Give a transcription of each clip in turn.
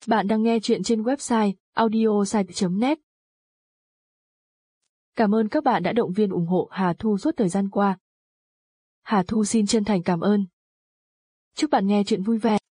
Bạn đang nghe chuyện trên website audiosite.net. Cảm ơn các bạn đã động viên ủng hộ Hà Thu suốt thời gian qua. Hà Thu xin chân thành cảm ơn. Chúc bạn nghe chuyện vui vẻ.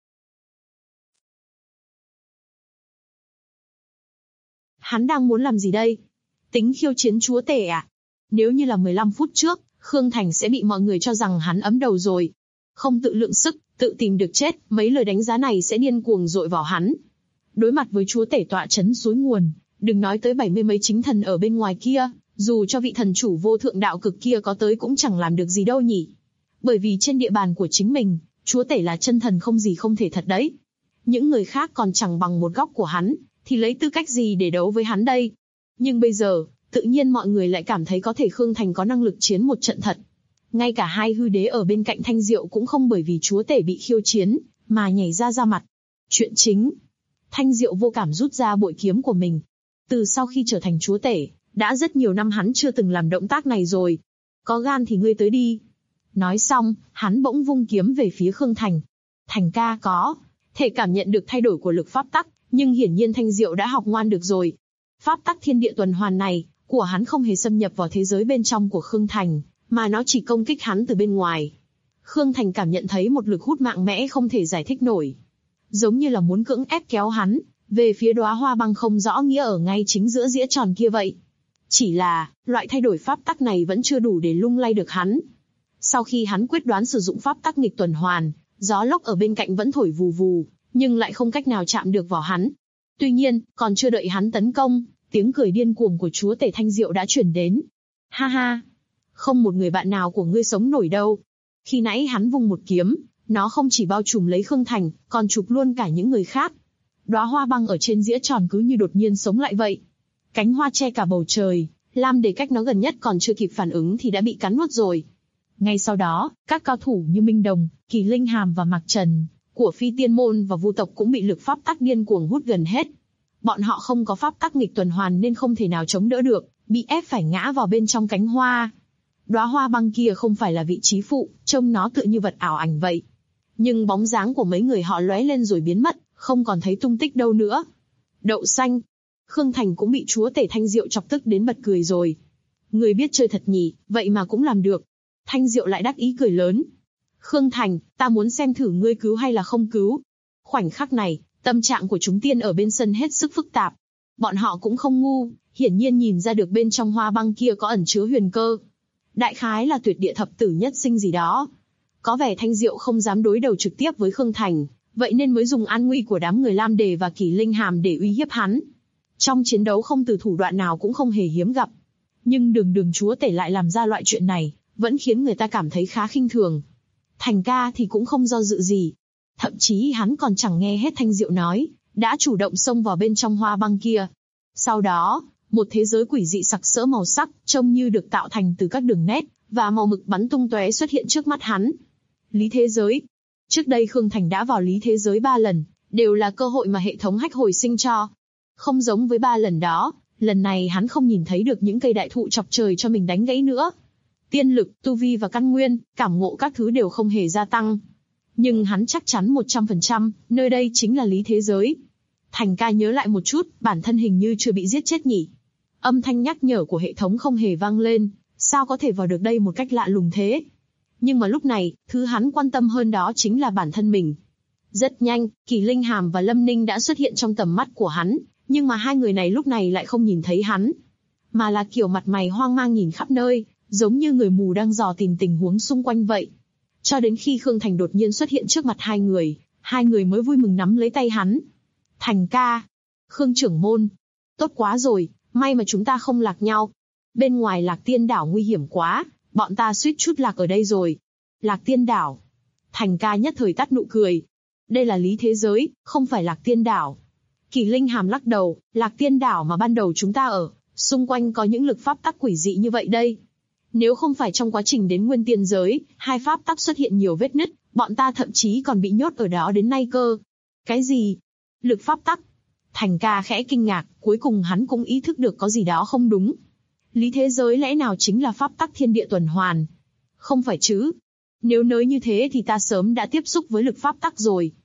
Hắn đang muốn làm gì đây? Tính khiêu chiến chúa tể à? Nếu như là 15 phút trước, Khương Thành sẽ bị mọi người cho rằng hắn ấm đầu rồi. Không tự lượng sức, tự tìm được chết, mấy lời đánh giá này sẽ điên cuồng dội vào hắn. Đối mặt với chúa tể tọa trấn suối nguồn, đừng nói tới 70 mấy chính thần ở bên ngoài kia, dù cho vị thần chủ vô thượng đạo cực kia có tới cũng chẳng làm được gì đâu nhỉ. Bởi vì trên địa bàn của chính mình, chúa tể là chân thần không gì không thể thật đấy. Những người khác còn chẳng bằng một góc của hắn, thì lấy tư cách gì để đấu với hắn đây? Nhưng bây giờ, tự nhiên mọi người lại cảm thấy có thể Khương Thành có năng lực chiến một trận thật. Ngay cả hai hư đế ở bên cạnh Thanh Diệu cũng không bởi vì chúa tể bị khiêu chiến, mà nhảy ra mặt. Chuyện chính. Thanh Diệu vô cảm rút ra bội kiếm của mình. Từ sau khi trở thành chúa tể, đã rất nhiều năm hắn chưa từng làm động tác này rồi. Có gan thì ngươi tới đi. Nói xong, hắn bỗng vung kiếm về phía Khương Thành. Thành ca có thể cảm nhận được thay đổi của lực pháp tắc, nhưng hiển nhiên Thanh Diệu đã học ngoan được rồi. Pháp tắc thiên địa tuần hoàn này, của hắn không hề xâm nhập vào thế giới bên trong của Khương Thành, mà nó chỉ công kích hắn từ bên ngoài. Khương Thành cảm nhận thấy một lực hút mạnh mẽ không thể giải thích nổi. Giống như là muốn cưỡng ép kéo hắn, về phía đóa hoa băng không rõ nghĩa ở ngay chính giữa dĩa tròn kia vậy. Chỉ là, loại thay đổi pháp tắc này vẫn chưa đủ để lung lay được hắn. Sau khi hắn quyết đoán sử dụng pháp tắc nghịch tuần hoàn, gió lốc ở bên cạnh vẫn thổi vù vù, nhưng lại không cách nào chạm được vào hắn. Tuy nhiên, còn chưa đợi hắn tấn công, tiếng cười điên cuồng của chúa tể Thanh Diệu đã truyền đến. Ha ha! Không một người bạn nào của ngươi sống nổi đâu. Khi nãy hắn vung một kiếm, nó không chỉ bao trùm lấy Khương Thành, còn chụp luôn cả những người khác. Đóa hoa băng ở trên dĩa tròn cứ như đột nhiên sống lại vậy. Cánh hoa che cả bầu trời, Lam Đề cách nó gần nhất còn chưa kịp phản ứng thì đã bị cắn nuốt rồi. Ngay sau đó, các cao thủ như Minh Đồng, Kỳ Linh Hàm và Mạc Trần, của Phi Tiên Môn và Vu tộc cũng bị lực pháp tắc điên cuồng hút gần hết. Bọn họ không có pháp tắc nghịch tuần hoàn nên không thể nào chống đỡ được, bị ép phải ngã vào bên trong cánh hoa. Đóa hoa băng kia không phải là vị trí phụ, trông nó tựa như vật ảo ảnh vậy. Nhưng bóng dáng của mấy người họ lóe lên rồi biến mất, không còn thấy tung tích đâu nữa. Đậu xanh. Khương Thành cũng bị chúa tể Thanh Diệu chọc tức đến bật cười rồi. Người biết chơi thật nhỉ, vậy mà cũng làm được. Thanh Diệu lại đắc ý cười lớn. Khương Thành, ta muốn xem thử ngươi cứu hay là không cứu. Khoảnh khắc này, tâm trạng của chúng tiên ở bên sân hết sức phức tạp. Bọn họ cũng không ngu, hiển nhiên nhìn ra được bên trong hoa băng kia có ẩn chứa huyền cơ. Đại khái là tuyệt địa thập tử nhất sinh gì đó. Có vẻ Thanh Diệu không dám đối đầu trực tiếp với Khương Thành, vậy nên mới dùng an nguy của đám người Lam Đề và Kỳ Linh Hàm để uy hiếp hắn. Trong chiến đấu không từ thủ đoạn nào cũng không hề hiếm gặp. Nhưng đường chúa tể lại làm ra loại chuyện này, vẫn khiến người ta cảm thấy khá khinh thường. Thành ca thì cũng không do dự gì. Thậm chí hắn còn chẳng nghe hết Thanh Diệu nói, đã chủ động xông vào bên trong hoa băng kia. Sau đó, một thế giới quỷ dị sặc sỡ màu sắc, trông như được tạo thành từ các đường nét, và màu mực bắn tung tóe xuất hiện trước mắt hắn. Lý thế giới. Trước đây Khương Thành đã vào lý thế giới 3 lần, đều là cơ hội mà hệ thống hách hồi sinh cho. Không giống với 3 lần đó, lần này hắn không nhìn thấy được những cây đại thụ chọc trời cho mình đánh gãy nữa. Tiên lực, tu vi và căn nguyên, cảm ngộ các thứ đều không hề gia tăng. Nhưng hắn chắc chắn 100%, nơi đây chính là lý thế giới. Thành ca nhớ lại một chút, bản thân hình như chưa bị giết chết nhỉ. Âm thanh nhắc nhở của hệ thống không hề vang lên, sao có thể vào được đây một cách lạ lùng thế? Nhưng mà lúc này, thứ hắn quan tâm hơn đó chính là bản thân mình. Rất nhanh, Kỳ Linh Hàm và Lâm Ninh đã xuất hiện trong tầm mắt của hắn, nhưng mà hai người này lúc này lại không nhìn thấy hắn. Mà là kiểu mặt mày hoang mang nhìn khắp nơi, giống như người mù đang dò tìm tình huống xung quanh vậy. Cho đến khi Khương Thành đột nhiên xuất hiện trước mặt hai người mới vui mừng nắm lấy tay hắn. Thành ca. Khương trưởng môn. Tốt quá rồi, may mà chúng ta không lạc nhau. Bên ngoài Lạc Tiên đảo nguy hiểm quá, bọn ta suýt chút lạc ở đây rồi. Lạc Tiên đảo. Thành ca nhất thời tắt nụ cười. Đây là lý thế giới, không phải Lạc Tiên đảo. Kỳ Linh Hàm lắc đầu, Lạc Tiên đảo mà ban đầu chúng ta ở, xung quanh có những lực pháp tắc quỷ dị như vậy đây. Nếu không phải trong quá trình đến nguyên tiên giới, hai pháp tắc xuất hiện nhiều vết nứt, bọn ta thậm chí còn bị nhốt ở đó đến nay cơ. Cái gì? Lực pháp tắc? Thành ca khẽ kinh ngạc, cuối cùng hắn cũng ý thức được có gì đó không đúng. Lý thế giới lẽ nào chính là pháp tắc thiên địa tuần hoàn? Không phải chứ? Nếu nói như thế thì ta sớm đã tiếp xúc với lực pháp tắc rồi.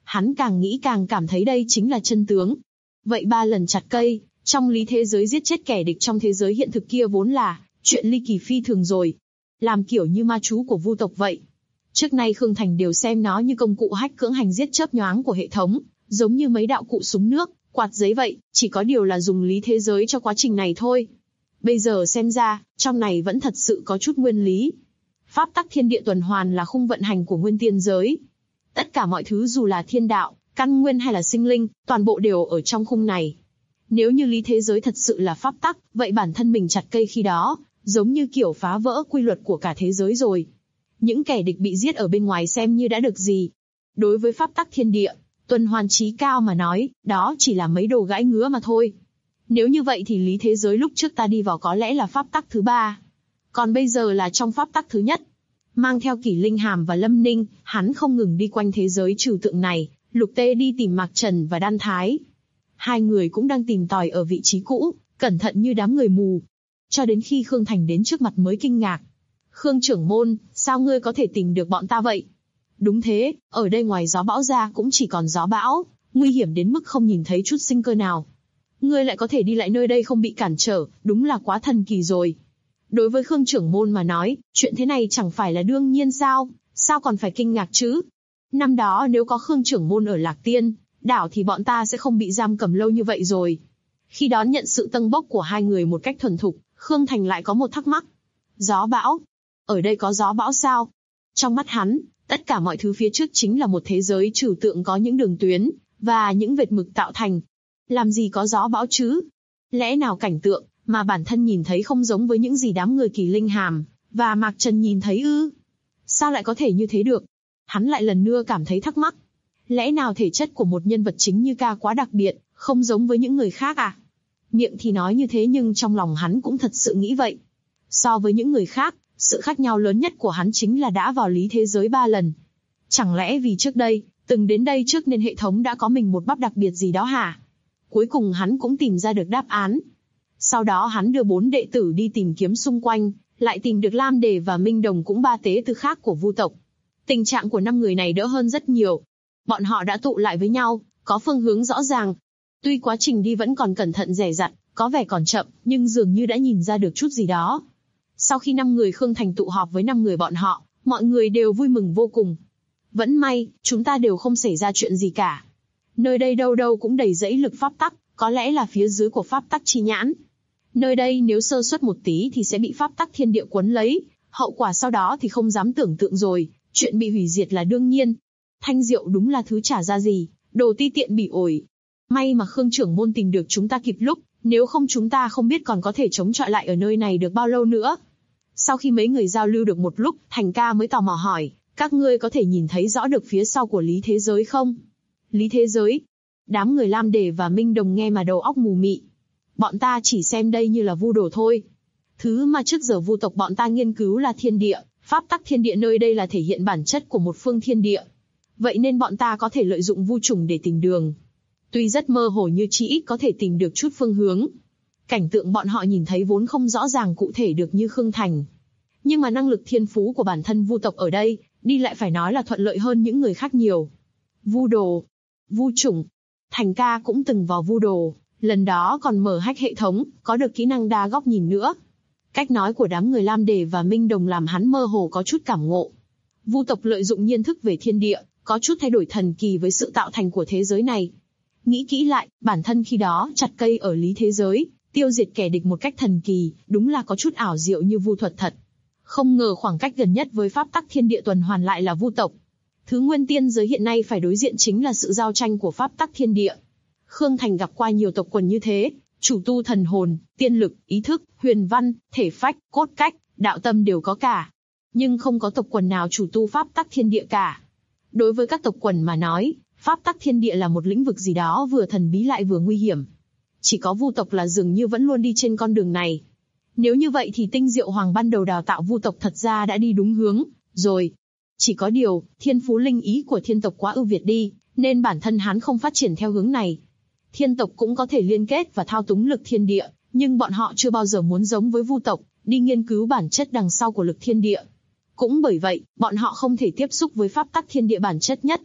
Hắn càng nghĩ càng cảm thấy đây chính là chân tướng. Vậy 3 lần chặt cây, trong lý thế giới giết chết kẻ địch trong thế giới hiện thực kia vốn là chuyện ly kỳ phi thường rồi. Làm kiểu như ma chú của vu tộc vậy. Trước nay Khương Thành đều xem nó như công cụ hack cưỡng hành giết chớp nhoáng của hệ thống, giống như mấy đạo cụ súng nước, quạt giấy vậy, chỉ có điều là dùng lý thế giới cho quá trình này thôi. Bây giờ xem ra, trong này vẫn thật sự có chút nguyên lý. Pháp tắc thiên địa tuần hoàn là khung vận hành của nguyên tiên giới. Tất cả mọi thứ dù là thiên đạo, căn nguyên hay là sinh linh, toàn bộ đều ở trong khung này. Nếu như lý thế giới thật sự là pháp tắc, vậy bản thân mình chặt cây khi đó, giống như kiểu phá vỡ quy luật của cả thế giới rồi. Những kẻ địch bị giết ở bên ngoài xem như đã được gì. Đối với pháp tắc thiên địa, tuần hoàn trí cao mà nói, đó chỉ là mấy đồ gãi ngứa mà thôi. Nếu như vậy thì lý thế giới lúc trước ta đi vào có lẽ là pháp tắc thứ 3. Còn bây giờ là trong pháp tắc thứ nhất. Mang theo Kỷ Linh Hàm và Lâm Ninh, hắn không ngừng đi quanh thế giới trừu tượng này, Lục Tê đi tìm Mạc Trần và Đan Thái. Hai người cũng đang tìm tòi ở vị trí cũ, cẩn thận như đám người mù. Cho đến khi Khương Thành đến trước mặt mới kinh ngạc. Khương trưởng môn, sao ngươi có thể tìm được bọn ta vậy? Đúng thế, ở đây ngoài gió bão ra cũng chỉ còn gió bão, nguy hiểm đến mức không nhìn thấy chút sinh cơ nào. Ngươi lại có thể đi lại nơi đây không bị cản trở, đúng là quá thần kỳ rồi. Đối với Khương trưởng môn mà nói, chuyện thế này chẳng phải là đương nhiên sao, sao còn phải kinh ngạc chứ? Năm đó nếu có Khương trưởng môn ở Lạc Tiên đảo thì bọn ta sẽ không bị giam cầm lâu như vậy rồi. Khi đón nhận sự tâng bốc của hai người một cách thuần thục, Khương Thành lại có một thắc mắc. Gió bão? Ở đây có gió bão sao? Trong mắt hắn, tất cả mọi thứ phía trước chính là một thế giới trừu tượng có những đường tuyến và những vệt mực tạo thành. Làm gì có gió bão chứ? Lẽ nào cảnh tượng mà bản thân nhìn thấy không giống với những gì đám người Kỷ Linh Hàm và Mạc Trần nhìn thấy ư? Sao lại có thể như thế được? Hắn lại lần nữa cảm thấy thắc mắc. Lẽ nào thể chất của một nhân vật chính như ca quá đặc biệt, không giống với những người khác à? Miệng thì nói như thế nhưng trong lòng hắn cũng thật sự nghĩ vậy. So với những người khác, sự khác nhau lớn nhất của hắn chính là đã vào lý thế giới 3 lần. Chẳng lẽ vì trước đây, từng đến đây trước nên hệ thống đã có mình một bắp đặc biệt gì đó hả? Cuối cùng hắn cũng tìm ra được đáp án. Sau đó hắn đưa 4 đệ tử đi tìm kiếm xung quanh, lại tìm được Lam Đề và Minh Đồng cũng 3 tế tử khác của vu tộc. Tình trạng của 5 người này đỡ hơn rất nhiều. Bọn họ đã tụ lại với nhau, có phương hướng rõ ràng. Tuy quá trình đi vẫn còn cẩn thận dè dặt, có vẻ còn chậm, nhưng dường như đã nhìn ra được chút gì đó. Sau khi 5 người Khương Thành tụ họp với 5 người bọn họ, mọi người đều vui mừng vô cùng. Vẫn may, chúng ta đều không xảy ra chuyện gì cả. Nơi đây đâu đâu cũng đầy dẫy lực pháp tắc, có lẽ là phía dưới của pháp tắc chi nhãn. Nơi đây nếu sơ suất một tí thì sẽ bị pháp tắc thiên địa quấn lấy, hậu quả sau đó thì không dám tưởng tượng rồi, chuyện bị hủy diệt là đương nhiên. Thanh Diệu đúng là thứ chả ra gì, đồ ti tiện bỉ ổi. May mà Khương trưởng môn tìm được chúng ta kịp lúc, nếu không chúng ta không biết còn có thể chống chọi lại ở nơi này được bao lâu nữa. Sau khi mấy người giao lưu được một lúc, Thành ca mới tò mò hỏi, các ngươi có thể nhìn thấy rõ được phía sau của lý thế giới không? Lý thế giới? Đám người Lam Đề và Minh Đồng nghe mà đầu óc mù mị. Bọn ta chỉ xem đây như là vu đồ thôi. Thứ mà trước giờ vu tộc bọn ta nghiên cứu là thiên địa, pháp tắc thiên địa nơi đây là thể hiện bản chất của một phương thiên địa. Vậy nên bọn ta có thể lợi dụng vu trùng để tìm đường. Tuy rất mơ hồ như chỉ ít có thể tìm được chút phương hướng. Cảnh tượng bọn họ nhìn thấy vốn không rõ ràng cụ thể được như Khương Thành. Nhưng mà năng lực thiên phú của bản thân vu tộc ở đây, đi lại phải nói là thuận lợi hơn những người khác nhiều. Vu đồ, vu chủng. Thành ca cũng từng vào vu đồ, lần đó còn mở hack hệ thống, có được kỹ năng đa góc nhìn nữa. Cách nói của đám người Lam Đề và Minh Đồng làm hắn mơ hồ có chút cảm ngộ. Vu tộc lợi dụng nhiên thức về thiên địa, có chút thay đổi thần kỳ với sự tạo thành của thế giới này. Nghĩ kỹ lại, bản thân khi đó chặt cây ở lý thế giới, tiêu diệt kẻ địch một cách thần kỳ, đúng là có chút ảo diệu như vu thuật thật. Không ngờ khoảng cách gần nhất với pháp tắc thiên địa tuần hoàn lại là vu tộc. Thứ nguyên tiên giới hiện nay phải đối diện chính là sự giao tranh của pháp tắc thiên địa. Khương Thành gặp qua nhiều tộc quần như thế, chủ tu thần hồn, tiên lực, ý thức, huyền văn, thể phách, cốt cách, đạo tâm đều có cả. Nhưng không có tộc quần nào chủ tu pháp tắc thiên địa cả. Đối với các tộc quần mà nói, pháp tắc thiên địa là một lĩnh vực gì đó vừa thần bí lại vừa nguy hiểm. Chỉ có vu tộc là dường như vẫn luôn đi trên con đường này. Nếu như vậy thì Tinh Diệu Hoàng ban đầu đào tạo vu tộc thật ra đã đi đúng hướng rồi. Chỉ có điều, thiên phú linh ý của thiên tộc quá ưu việt đi, nên bản thân hắn không phát triển theo hướng này. Thiên tộc cũng có thể liên kết và thao túng lực thiên địa, nhưng bọn họ chưa bao giờ muốn giống với vu tộc, đi nghiên cứu bản chất đằng sau của lực thiên địa. Cũng bởi vậy, bọn họ không thể tiếp xúc với pháp tắc thiên địa bản chất nhất.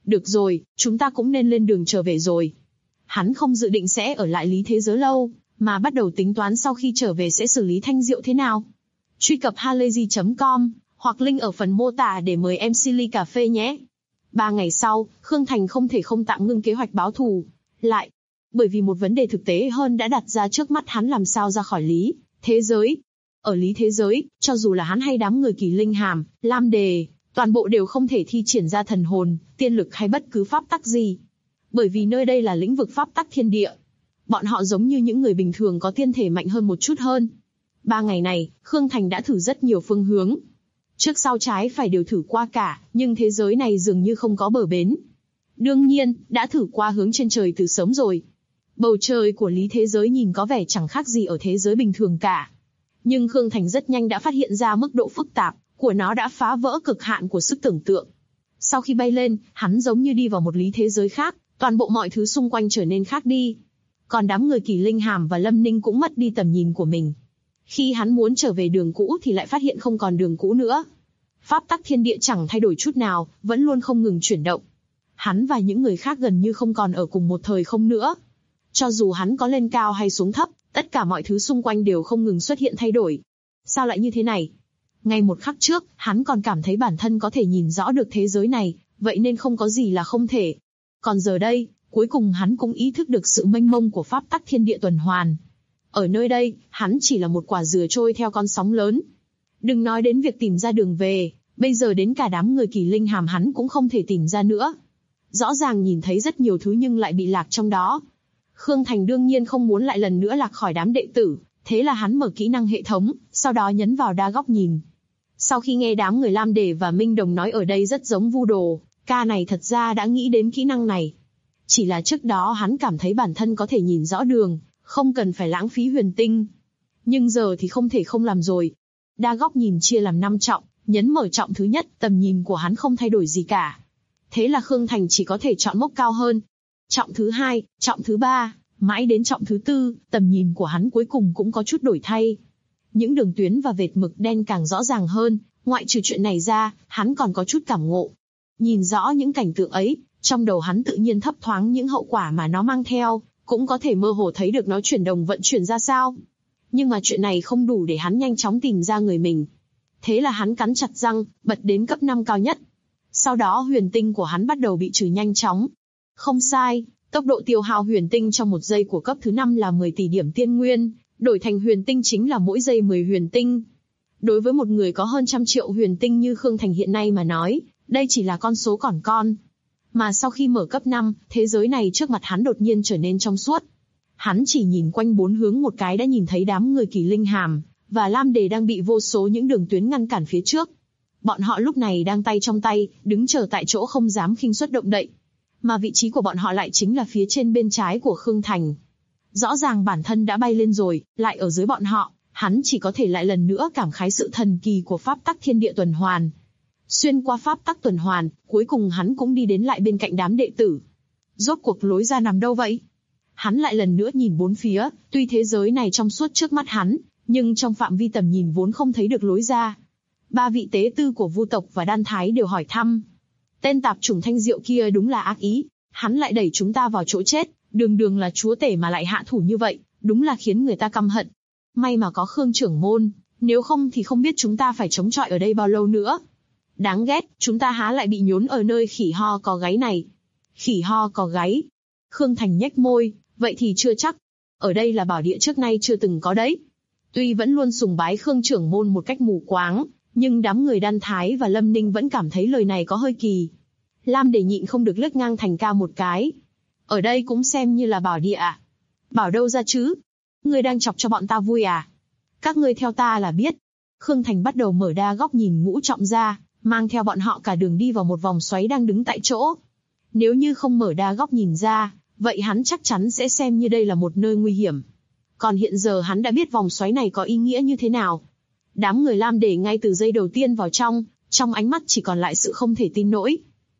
Được rồi, chúng ta cũng nên lên đường trở về rồi. Hắn không dự định sẽ ở lại Lý Thế Giới lâu, mà bắt đầu tính toán sau khi trở về sẽ xử lý Thanh Diệu thế nào. Truy cập halayzi.com, hoặc link ở phần mô tả để mời MC ly cà phê nhé. 3 ngày sau, Khương Thành không thể không tạm ngưng kế hoạch báo thù lại, bởi vì một vấn đề thực tế hơn đã đặt ra trước mắt hắn làm sao ra khỏi Lý Thế Giới. Ở Lý Thế Giới, cho dù là hắn hay đám người Kỳ Linh Hàm, Lam Đề, toàn bộ đều không thể thi triển ra thần hồn, tiên lực hay bất cứ pháp tắc gì. Bởi vì nơi đây là lĩnh vực pháp tắc thiên địa. Bọn họ giống như những người bình thường có tiên thể mạnh hơn một chút hơn. 3 ngày này, Khương Thành đã thử rất nhiều phương hướng. Trước sau trái phải đều thử qua cả, nhưng thế giới này dường như không có bờ bến. Đương nhiên, đã thử qua hướng trên trời từ sớm rồi. Bầu trời của Lý Thế Giới nhìn có vẻ chẳng khác gì ở thế giới bình thường cả. Nhưng Khương Thành rất nhanh đã phát hiện ra mức độ phức tạp của nó đã phá vỡ cực hạn của sức tưởng tượng. Sau khi bay lên, hắn giống như đi vào một lý thế giới khác, toàn bộ mọi thứ xung quanh trở nên khác đi. Còn đám người Kỳ Linh Hàm và Lâm Ninh cũng mất đi tầm nhìn của mình. Khi hắn muốn trở về đường cũ thì lại phát hiện không còn đường cũ nữa. Pháp tắc thiên địa chẳng thay đổi chút nào, vẫn luôn không ngừng chuyển động. Hắn và những người khác gần như không còn ở cùng một thời không nữa. Cho dù hắn có lên cao hay xuống thấp, tất cả mọi thứ xung quanh đều không ngừng xuất hiện thay đổi. Sao lại như thế này? Ngay một khắc trước, hắn còn cảm thấy bản thân có thể nhìn rõ được thế giới này, vậy nên không có gì là không thể. Còn giờ đây, cuối cùng hắn cũng ý thức được sự mênh mông của pháp tắc thiên địa tuần hoàn. Ở nơi đây, hắn chỉ là một quả dừa trôi theo con sóng lớn. Đừng nói đến việc tìm ra đường về, bây giờ đến cả đám người Kỳ Linh Hàm hắn cũng không thể tìm ra nữa. Rõ ràng nhìn thấy rất nhiều thứ nhưng lại bị lạc trong đó. Khương Thành đương nhiên không muốn lại lần nữa lạc khỏi đám đệ tử, thế là hắn mở kỹ năng hệ thống, sau đó nhấn vào đa góc nhìn. Sau khi nghe đám người Lam Đề và Minh Đồng nói ở đây rất giống Vu Đồ, ca này thật ra đã nghĩ đến kỹ năng này. Chỉ là trước đó hắn cảm thấy bản thân có thể nhìn rõ đường, không cần phải lãng phí huyền tinh. Nhưng giờ thì không thể không làm rồi. Đa góc nhìn chia làm 5 trọng, nhấn mở trọng thứ nhất, tầm nhìn của hắn không thay đổi gì cả. Thế là Khương Thành chỉ có thể chọn mốc cao hơn. Trọng thứ 2, trọng thứ 3, mãi đến trọng thứ 4, tầm nhìn của hắn cuối cùng cũng có chút đổi thay. Những đường tuyến và vệt mực đen càng rõ ràng hơn, ngoại trừ chuyện này ra, hắn còn có chút cảm ngộ. Nhìn rõ những cảnh tượng ấy, trong đầu hắn tự nhiên thấp thoáng những hậu quả mà nó mang theo, cũng có thể mơ hồ thấy được nó chuyển động vận chuyển ra sao. Nhưng mà chuyện này không đủ để hắn nhanh chóng tìm ra người mình. Thế là hắn cắn chặt răng, bật đến cấp 5 cao nhất. Sau đó huyền tinh của hắn bắt đầu bị trừ nhanh chóng. Không sai, tốc độ tiêu hao huyền tinh trong 1 giây của cấp thứ 5 là 10 tỷ điểm tiên nguyên, đổi thành huyền tinh chính là mỗi giây 10 huyền tinh. Đối với một người có hơn 100 triệu huyền tinh như Khương Thành hiện nay mà nói, đây chỉ là con số còn con. Mà sau khi mở cấp 5, thế giới này trước mặt hắn đột nhiên trở nên trong suốt. Hắn chỉ nhìn quanh 4 hướng một cái đã nhìn thấy đám người Kỳ Linh Hàm và Lam Đề đang bị vô số những đường tuyến ngăn cản phía trước. Bọn họ lúc này đang tay trong tay, đứng chờ tại chỗ không dám khinh suất động đậy. Mà vị trí của bọn họ lại chính là phía trên bên trái của Khương Thành. Rõ ràng bản thân đã bay lên rồi, lại ở dưới bọn họ, hắn chỉ có thể lại lần nữa cảm khái sự thần kỳ của pháp tắc thiên địa tuần hoàn. Xuyên qua pháp tắc tuần hoàn, cuối cùng hắn cũng đi đến lại bên cạnh đám đệ tử. Rốt cuộc lối ra nằm đâu vậy? Hắn lại lần nữa nhìn bốn phía, tuy thế giới này trong suốt trước mắt hắn, nhưng trong phạm vi tầm nhìn vốn không thấy được lối ra. 3 vị tế tư của Vu tộc và Đan Thái đều hỏi thăm. Tên tạp chủng Thanh Diệu kia đúng là ác ý, hắn lại đẩy chúng ta vào chỗ chết, đường đường là chúa tể mà lại hạ thủ như vậy, đúng là khiến người ta căm hận. May mà có Khương trưởng môn, nếu không thì không biết chúng ta phải chống chọi ở đây bao lâu nữa. Đáng ghét, chúng ta há lại bị nhốn ở nơi khỉ ho có gáy này. Khỉ ho có gáy. Khương Thành nhếch môi, vậy thì chưa chắc. Ở đây là bảo địa trước nay chưa từng có đấy. Tuy vẫn luôn sùng bái Khương trưởng môn một cách mù quáng, nhưng đám người Đan Thái và Lâm Ninh vẫn cảm thấy lời này có hơi kỳ. Lam Đề nhịn không được liếc ngang Thành ca một cái. Ở đây cũng xem như là bảo địa à? Bảo đâu ra chứ? Ngươi đang chọc cho bọn ta vui à? Các ngươi theo ta là biết. Khương Thành bắt đầu mở đa góc nhìn ngũ trọng ra, mang theo bọn họ cả đường đi vào một vòng xoáy đang đứng tại chỗ. Nếu như không mở đa góc nhìn ra, vậy hắn chắc chắn sẽ xem như đây là một nơi nguy hiểm. Còn hiện giờ hắn đã biết vòng xoáy này có ý nghĩa như thế nào. Đám người Lam Đề ngay từ giây đầu tiên vào trong ánh mắt chỉ còn lại sự không thể tin nổi.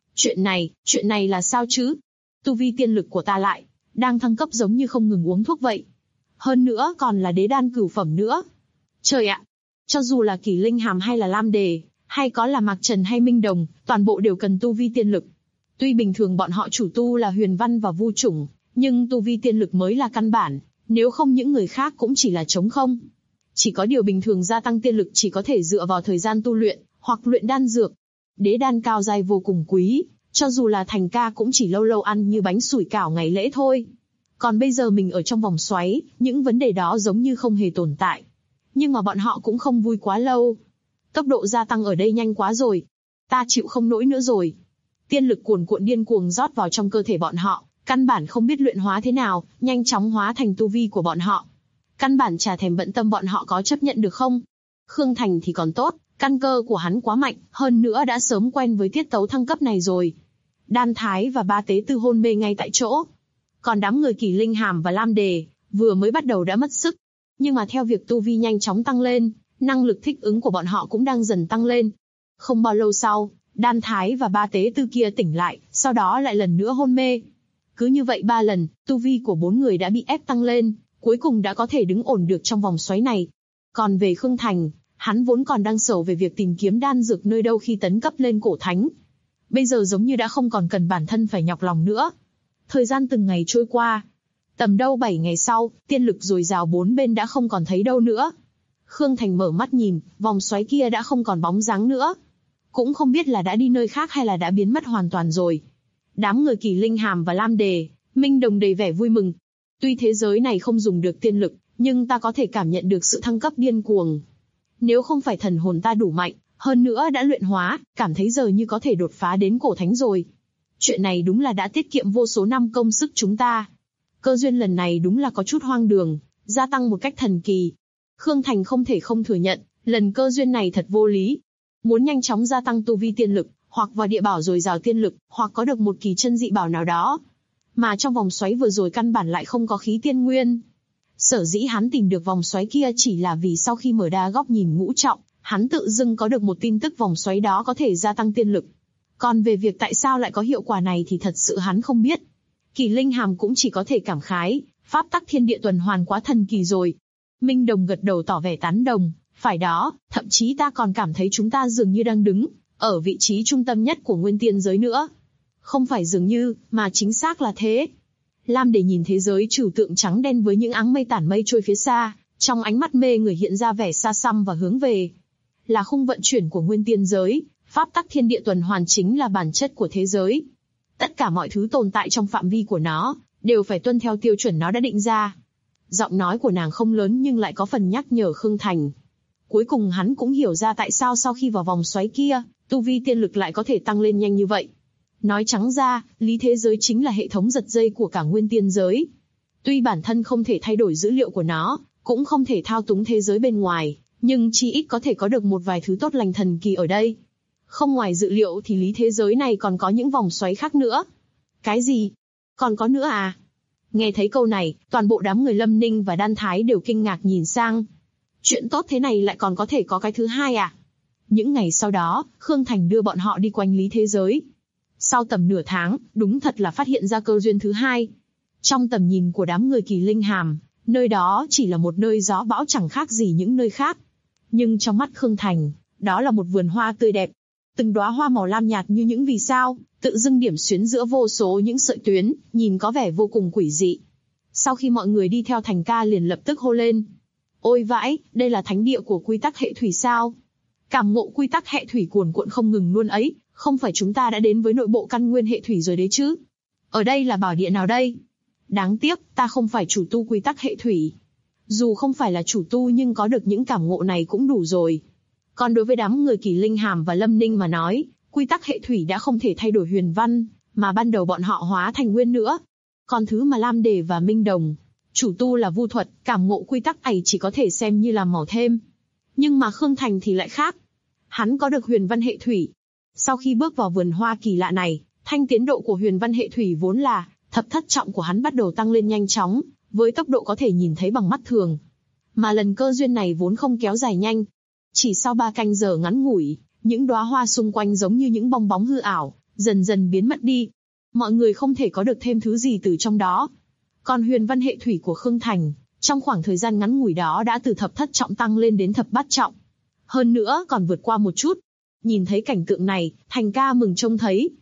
Chuyện này là sao chứ? Tu vi tiên lực của ta lại đang thăng cấp giống như không ngừng uống thuốc vậy. Hơn nữa còn là đế đan cửu phẩm nữa. Trời ạ! Cho dù là Kỳ Linh Hàm hay là Lam Đề, hay có là Mạc Trần hay Minh Đồng, toàn bộ đều cần tu vi tiên lực. Tuy bình thường bọn họ chủ tu là huyền văn và vu chủng, nhưng tu vi tiên lực mới là căn bản, nếu không những người khác cũng chỉ là trống không. Chỉ có điều bình thường gia tăng tiên lực chỉ có thể dựa vào thời gian tu luyện, hoặc luyện đan dược. Đế đan cao giai vô cùng quý, cho dù là Thành ca cũng chỉ lâu lâu ăn như bánh sủi cảo ngày lễ thôi. Còn bây giờ mình ở trong vòng xoáy, những vấn đề đó giống như không hề tồn tại. Nhưng mà bọn họ cũng không vui quá lâu. Tốc độ gia tăng ở đây nhanh quá rồi. Ta chịu không nổi nữa rồi. Tiên lực cuồn cuộn điên cuồng rót vào trong cơ thể bọn họ, căn bản không biết luyện hóa thế nào, nhanh chóng hóa thành tu vi của bọn họ. Căn bản chả thèm bận tâm bọn họ có chấp nhận được không. Khương Thành thì còn tốt, căn cơ của hắn quá mạnh, hơn nữa đã sớm quen với tiết tấu thăng cấp này rồi. Đan Thái và ba tế tư hôn mê ngay tại chỗ. Còn đám người Kỳ Linh Hàm và Lam Đề, vừa mới bắt đầu đã mất sức. Nhưng mà theo việc tu vi nhanh chóng tăng lên, năng lực thích ứng của bọn họ cũng đang dần tăng lên. Không bao lâu sau, Đan Thái và ba tế tư kia tỉnh lại, sau đó lại lần nữa hôn mê. Cứ như vậy 3 lần, tu vi của 4 người đã bị ép tăng lên, cuối cùng đã có thể đứng ổn được trong vòng xoáy này. Còn về Khương Thành, hắn vốn còn đang sầu về việc tìm kiếm đan dược nơi đâu khi tấn cấp lên cổ thánh. Bây giờ giống như đã không còn cần bản thân phải nhọc lòng nữa. Thời gian từng ngày trôi qua. Tầm đâu 7 ngày sau, tiên lực dồi dào bốn bên đã không còn thấy đâu nữa. Khương Thành mở mắt nhìn, vòng xoáy kia đã không còn bóng dáng nữa. Cũng không biết là đã đi nơi khác hay là đã biến mất hoàn toàn rồi. Đám người Kỳ Linh Hàm và Lam Đề, Minh Đồng đầy vẻ vui mừng. Tuy thế giới này không dùng được tiên lực, nhưng ta có thể cảm nhận được sự thăng cấp điên cuồng. Nếu không phải thần hồn ta đủ mạnh, hơn nữa đã luyện hóa, cảm thấy giờ như có thể đột phá đến cổ thánh rồi. Chuyện này đúng là đã tiết kiệm vô số năm công sức chúng ta. Cơ duyên lần này đúng là có chút hoang đường, gia tăng một cách thần kỳ. Khương Thành không thể không thừa nhận, lần cơ duyên này thật vô lý. Muốn nhanh chóng gia tăng tu vi tiên lực, hoặc vào địa bảo dồi dào tiên lực, hoặc có được một kỳ chân dị bảo nào đó. Mà trong vòng xoáy vừa rồi căn bản lại không có khí tiên nguyên. Sở dĩ hắn tìm được vòng xoáy kia chỉ là vì sau khi mở đa góc nhìn ngũ trọng, hắn tự dưng có được một tin tức vòng xoáy đó có thể gia tăng tiên lực. Còn về việc tại sao lại có hiệu quả này thì thật sự hắn không biết. Kỳ Linh Hàm cũng chỉ có thể cảm khái, pháp tắc thiên địa tuần hoàn quá thần kỳ rồi. Minh Đồng gật đầu tỏ vẻ tán đồng, phải đó, thậm chí ta còn cảm thấy chúng ta dường như đang đứng ở vị trí trung tâm nhất của nguyên tiên giới nữa. Không phải dường như, mà chính xác là thế. Lam Đề nhìn thế giới trừu tượng trắng đen với những áng mây tản mây trôi phía xa, trong ánh mắt mê người hiện ra vẻ xa xăm và hướng về. Là khung vận chuyển của nguyên tiên giới, pháp tắc thiên địa tuần hoàn chính là bản chất của thế giới. Tất cả mọi thứ tồn tại trong phạm vi của nó, đều phải tuân theo tiêu chuẩn nó đã định ra. Giọng nói của nàng không lớn nhưng lại có phần nhắc nhở Khương Thành. Cuối cùng hắn cũng hiểu ra tại sao sau khi vào vòng xoáy kia, tu vi tiên lực lại có thể tăng lên nhanh như vậy. Nói trắng ra, lý thế giới chính là hệ thống giật dây của cả nguyên tiên giới. Tuy bản thân không thể thay đổi dữ liệu của nó, cũng không thể thao túng thế giới bên ngoài, nhưng chí ít có thể có được một vài thứ tốt lành thần kỳ ở đây. Không ngoài dự liệu thì lý thế giới này còn có những vòng xoáy khác nữa. Cái gì? Còn có nữa à? Nghe thấy câu này, toàn bộ đám người Lâm Ninh và Đan Thái đều kinh ngạc nhìn sang. Chuyện tốt thế này lại còn có thể có cái thứ hai à? Những ngày sau đó, Khương Thành đưa bọn họ đi quanh lý thế giới. Sau tầm nửa tháng, đúng thật là phát hiện ra cơ duyên thứ hai. Trong tầm nhìn của đám người Kỳ Linh Hàm, nơi đó chỉ là một nơi gió bão chẳng khác gì những nơi khác. Nhưng trong mắt Khương Thành, đó là một vườn hoa tươi đẹp. Từng đóa hoa màu lam nhạt như những vì sao, tự dưng điểm xuyến giữa vô số những sợi tuyến, nhìn có vẻ vô cùng quỷ dị. Sau khi mọi người đi theo Thành ca liền lập tức hô lên. Ôi vãi, đây là thánh địa của quy tắc hệ thủy sao? Cảm ngộ quy tắc hệ thủy cuồn cuộn không ngừng luôn ấy, không phải chúng ta đã đến với nội bộ căn nguyên hệ thủy rồi đấy chứ? Ở đây là bảo địa nào đây? Đáng tiếc, ta không phải chủ tu quy tắc hệ thủy. Dù không phải là chủ tu nhưng có được những cảm ngộ này cũng đủ rồi. Còn đối với đám người Kỳ Linh Hàm và Lâm Ninh mà nói, quy tắc hệ thủy đã không thể thay đổi huyền văn, mà ban đầu bọn họ hóa thành nguyên nữa. Còn thứ mà Lam Đề và Minh Đồng, chủ tu là vu thuật, cảm ngộ quy tắc ấy chỉ có thể xem như là màu thêm. Nhưng mà Khương Thành thì lại khác. Hắn có được huyền văn hệ thủy. Sau khi bước vào vườn hoa kỳ lạ này, thanh tiến độ của huyền văn hệ thủy vốn là thập thất trọng của hắn bắt đầu tăng lên nhanh chóng, với tốc độ có thể nhìn thấy bằng mắt thường. Mà lần cơ duyên này vốn không kéo dài nhanh. Chỉ sau 3 canh giờ ngắn ngủi, những đóa hoa xung quanh giống như những bong bóng hư ảo, dần dần biến mất đi. Mọi người không thể có được thêm thứ gì từ trong đó. Còn huyền văn hệ thủy của Khương Thành, trong khoảng thời gian ngắn ngủi đó đã từ thập thất trọng tăng lên đến thập bát trọng. Hơn nữa còn vượt qua một chút. Nhìn thấy cảnh tượng này, Thành ca mừng trông thấy.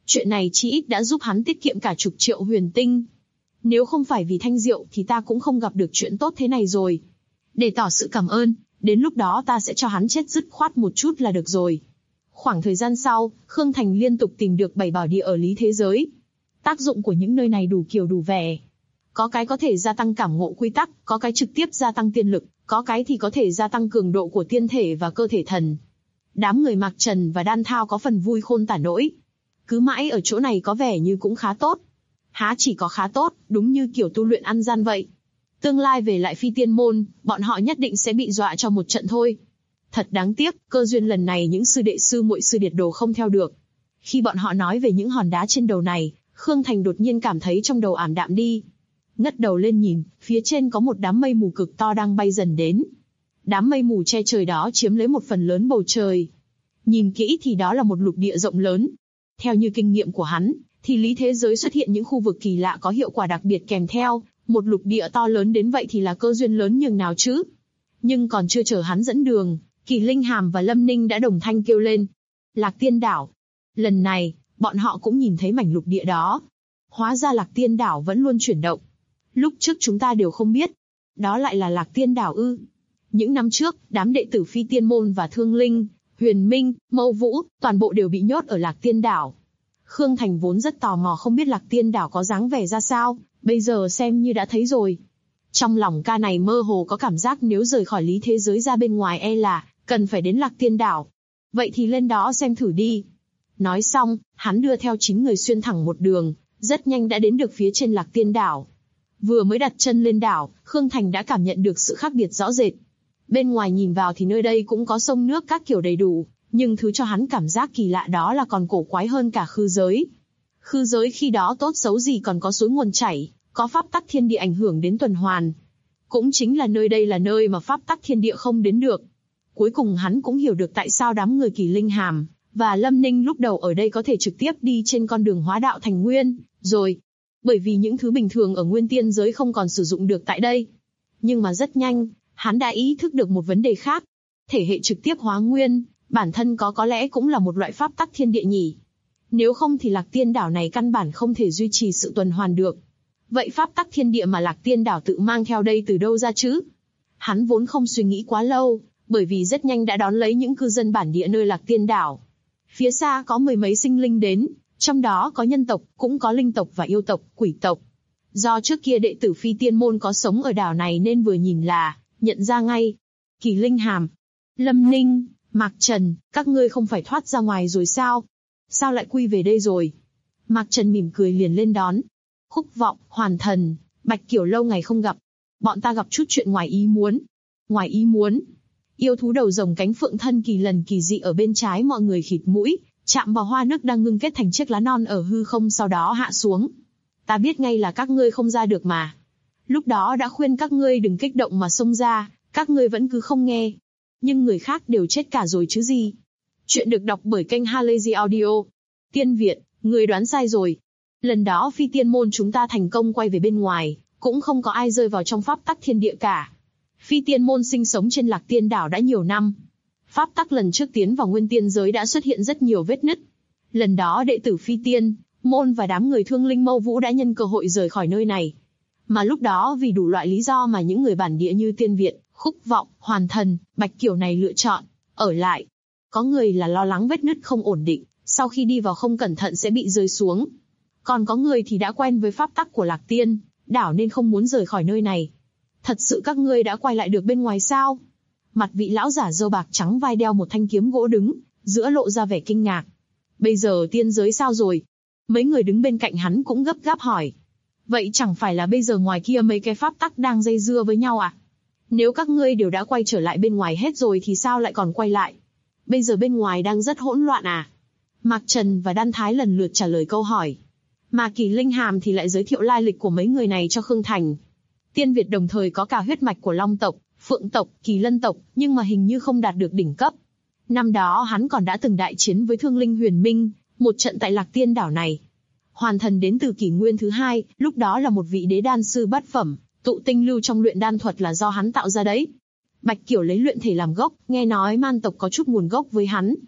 Chuyện này chí ít đã giúp hắn tiết kiệm cả chục triệu huyền tinh. Nếu không phải vì thanh diệu thì ta cũng không gặp được chuyện tốt thế này rồi. Để tỏ sự cảm ơn, đến lúc đó ta sẽ cho hắn chết dứt khoát một chút là được rồi. Khoảng thời gian sau, Khương Thành liên tục tìm được 7 bảo địa ở lý thế giới. Tác dụng của những nơi này đủ kiểu đủ vẻ. Có cái có thể gia tăng cảm ngộ quy tắc, có cái trực tiếp gia tăng tiên lực, có cái thì có thể gia tăng cường độ của tiên thể và cơ thể thần. Đám người Mạc Trần và Đan Thao có phần vui khôn tả nỗi. Cứ mãi ở chỗ này có vẻ như cũng khá tốt. Há chỉ có khá tốt, đúng như kiểu tu luyện ăn gian vậy. Tương lai về lại Phi Tiên Môn, bọn họ nhất định sẽ bị dọa cho một trận thôi. Thật đáng tiếc, cơ duyên lần này những sư đệ sư muội sư điệt đồ không theo được. Khi bọn họ nói về những hòn đá trên đầu này, Khương Thành đột nhiên cảm thấy trong đầu ảm đạm đi. Ngất đầu lên nhìn, phía trên có một đám mây mù cực to đang bay dần đến. Đám mây mù che trời đó chiếm lấy một phần lớn bầu trời. Nhìn kỹ thì đó là một lục địa rộng lớn. Theo như kinh nghiệm của hắn, thì lý thế giới xuất hiện những khu vực kỳ lạ có hiệu quả đặc biệt kèm theo, một lục địa to lớn đến vậy thì là cơ duyên lớn nhường nào chứ. Nhưng còn chưa chờ hắn dẫn đường, Kỳ Linh Hàm và Lâm Ninh đã đồng thanh kêu lên. Lạc Tiên Đảo. Lần này, bọn họ cũng nhìn thấy mảnh lục địa đó. Hóa ra Lạc Tiên Đảo vẫn luôn chuyển động. Lúc trước chúng ta đều không biết. Đó lại là Lạc Tiên Đảo ư. Những năm trước, đám đệ tử Phi Tiên Môn và Thương Linh, Huyền Minh, Mâu Vũ, toàn bộ đều bị nhốt ở Lạc Tiên Đảo. Khương Thành vốn rất tò mò không biết Lạc Tiên Đảo có dáng vẻ ra sao, bây giờ xem như đã thấy rồi. Trong lòng ca này mơ hồ có cảm giác nếu rời khỏi lý thế giới ra bên ngoài e là cần phải đến Lạc Tiên Đảo. Vậy thì lên đó xem thử đi. Nói xong, hắn đưa theo 9 người xuyên thẳng một đường, rất nhanh đã đến được phía trên Lạc Tiên Đảo. Vừa mới đặt chân lên đảo, Khương Thành đã cảm nhận được sự khác biệt rõ rệt. Bên ngoài nhìn vào thì nơi đây cũng có sông nước các kiểu đầy đủ, nhưng thứ cho hắn cảm giác kỳ lạ đó là còn cổ quái hơn cả khư giới. Khư giới khi đó tốt xấu gì còn có suối nguồn chảy, có pháp tắc thiên địa ảnh hưởng đến tuần hoàn. Cũng chính là nơi đây là nơi mà pháp tắc thiên địa không đến được. Cuối cùng hắn cũng hiểu được tại sao đám người Kỳ Linh Hàm và Lâm Ninh lúc đầu ở đây có thể trực tiếp đi trên con đường hóa đạo thành nguyên, rồi. Bởi vì những thứ bình thường ở nguyên tiên giới không còn sử dụng được tại đây. Nhưng mà rất nhanh, hắn đã ý thức được một vấn đề khác. Thể hệ trực tiếp hóa nguyên, bản thân có lẽ cũng là một loại pháp tắc thiên địa nhỉ. Nếu không thì Lạc Tiên Đảo này căn bản không thể duy trì sự tuần hoàn được. Vậy pháp tắc thiên địa mà Lạc Tiên Đảo tự mang theo đây từ đâu ra chứ? Hắn vốn không suy nghĩ quá lâu, bởi vì rất nhanh đã đón lấy những cư dân bản địa nơi Lạc Tiên Đảo. Phía xa có 10 mấy sinh linh đến, trong đó có nhân tộc, cũng có linh tộc và yêu tộc, quỷ tộc. Do trước kia đệ tử Phi Tiên Môn có sống ở đảo này nên vừa nhìn là nhận ra ngay. Kỳ Linh Hàm, Lâm Ninh, Mạc Trần, các ngươi không phải thoát ra ngoài rồi sao? Sao lại quy về đây rồi? Mạc Trần mỉm cười liền lên đón. Khúc Vọng, Hoàn Thần, Bạch Kiểu lâu ngày không gặp. Bọn ta gặp chút chuyện ngoài ý muốn. Ngoài ý muốn? Yêu thú đầu rồng cánh phượng thân kỳ lần kỳ dị ở bên trái mọi người khịt mũi, chạm vào hoa nước đang ngưng kết thành chiếc lá non ở hư không sau đó hạ xuống. Ta biết ngay là các ngươi không ra được mà. Lúc đó đã khuyên các ngươi đừng kích động mà xông ra, các ngươi vẫn cứ không nghe. Nhưng người khác đều chết cả rồi chứ gì. Chuyện được đọc bởi kênh Halazy Audio. Tiên Việt, người đoán sai rồi. Lần đó Phi Tiên Môn chúng ta thành công quay về bên ngoài, cũng không có ai rơi vào trong pháp tắc thiên địa cả. Phi Tiên Môn sinh sống trên Lạc Tiên Đảo đã nhiều năm. Pháp tắc lần trước tiến vào nguyên tiên giới đã xuất hiện rất nhiều vết nứt. Lần đó đệ tử Phi Tiên Môn và đám người Thương Linh Mâu Vũ đã nhân cơ hội rời khỏi nơi này. Mà lúc đó vì đủ loại lý do mà những người bản địa như Tiên Việt, Khúc Vọng, Hoàn Thần, Bạch Kiểu này lựa chọn ở lại. Có người là lo lắng vết nứt không ổn định, sau khi đi vào không cẩn thận sẽ bị rơi xuống. Còn có người thì đã quen với pháp tắc của Lạc Tiên Đảo nên không muốn rời khỏi nơi này. Thật sự các ngươi đã quay lại được bên ngoài sao? Mặt vị lão giả râu bạc trắng vai đeo một thanh kiếm gỗ đứng, giữa lộ ra vẻ kinh ngạc. Bây giờ tiên giới sao rồi? Mấy người đứng bên cạnh hắn cũng gấp gáp hỏi. Vậy chẳng phải là bây giờ ngoài kia mấy cái pháp tắc đang dây dưa với nhau à? Nếu các ngươi đều đã quay trở lại bên ngoài hết rồi thì sao lại còn quay lại? Bây giờ bên ngoài đang rất hỗn loạn à? Mạc Trần và Đan Thái lần lượt trả lời câu hỏi. Mà Kỳ Linh Hàm thì lại giới thiệu lai lịch của mấy người này cho Khương Thành. Tiên Việt đồng thời có cả huyết mạch của Long tộc, Phượng tộc, Kỳ Lân tộc, nhưng mà hình như không đạt được đỉnh cấp. Năm đó hắn còn đã từng đại chiến với Thương Linh Huyền Minh, một trận tại Lạc Tiên Đảo này. Hoàn Thần đến từ kỷ nguyên thứ 2, lúc đó là một vị đế đan sư bát phẩm, tụ tinh lưu trong luyện đan thuật là do hắn tạo ra đấy. Bạch Kiểu lấy luyện thể làm gốc, nghe nói man tộc có chút nguồn gốc với hắn.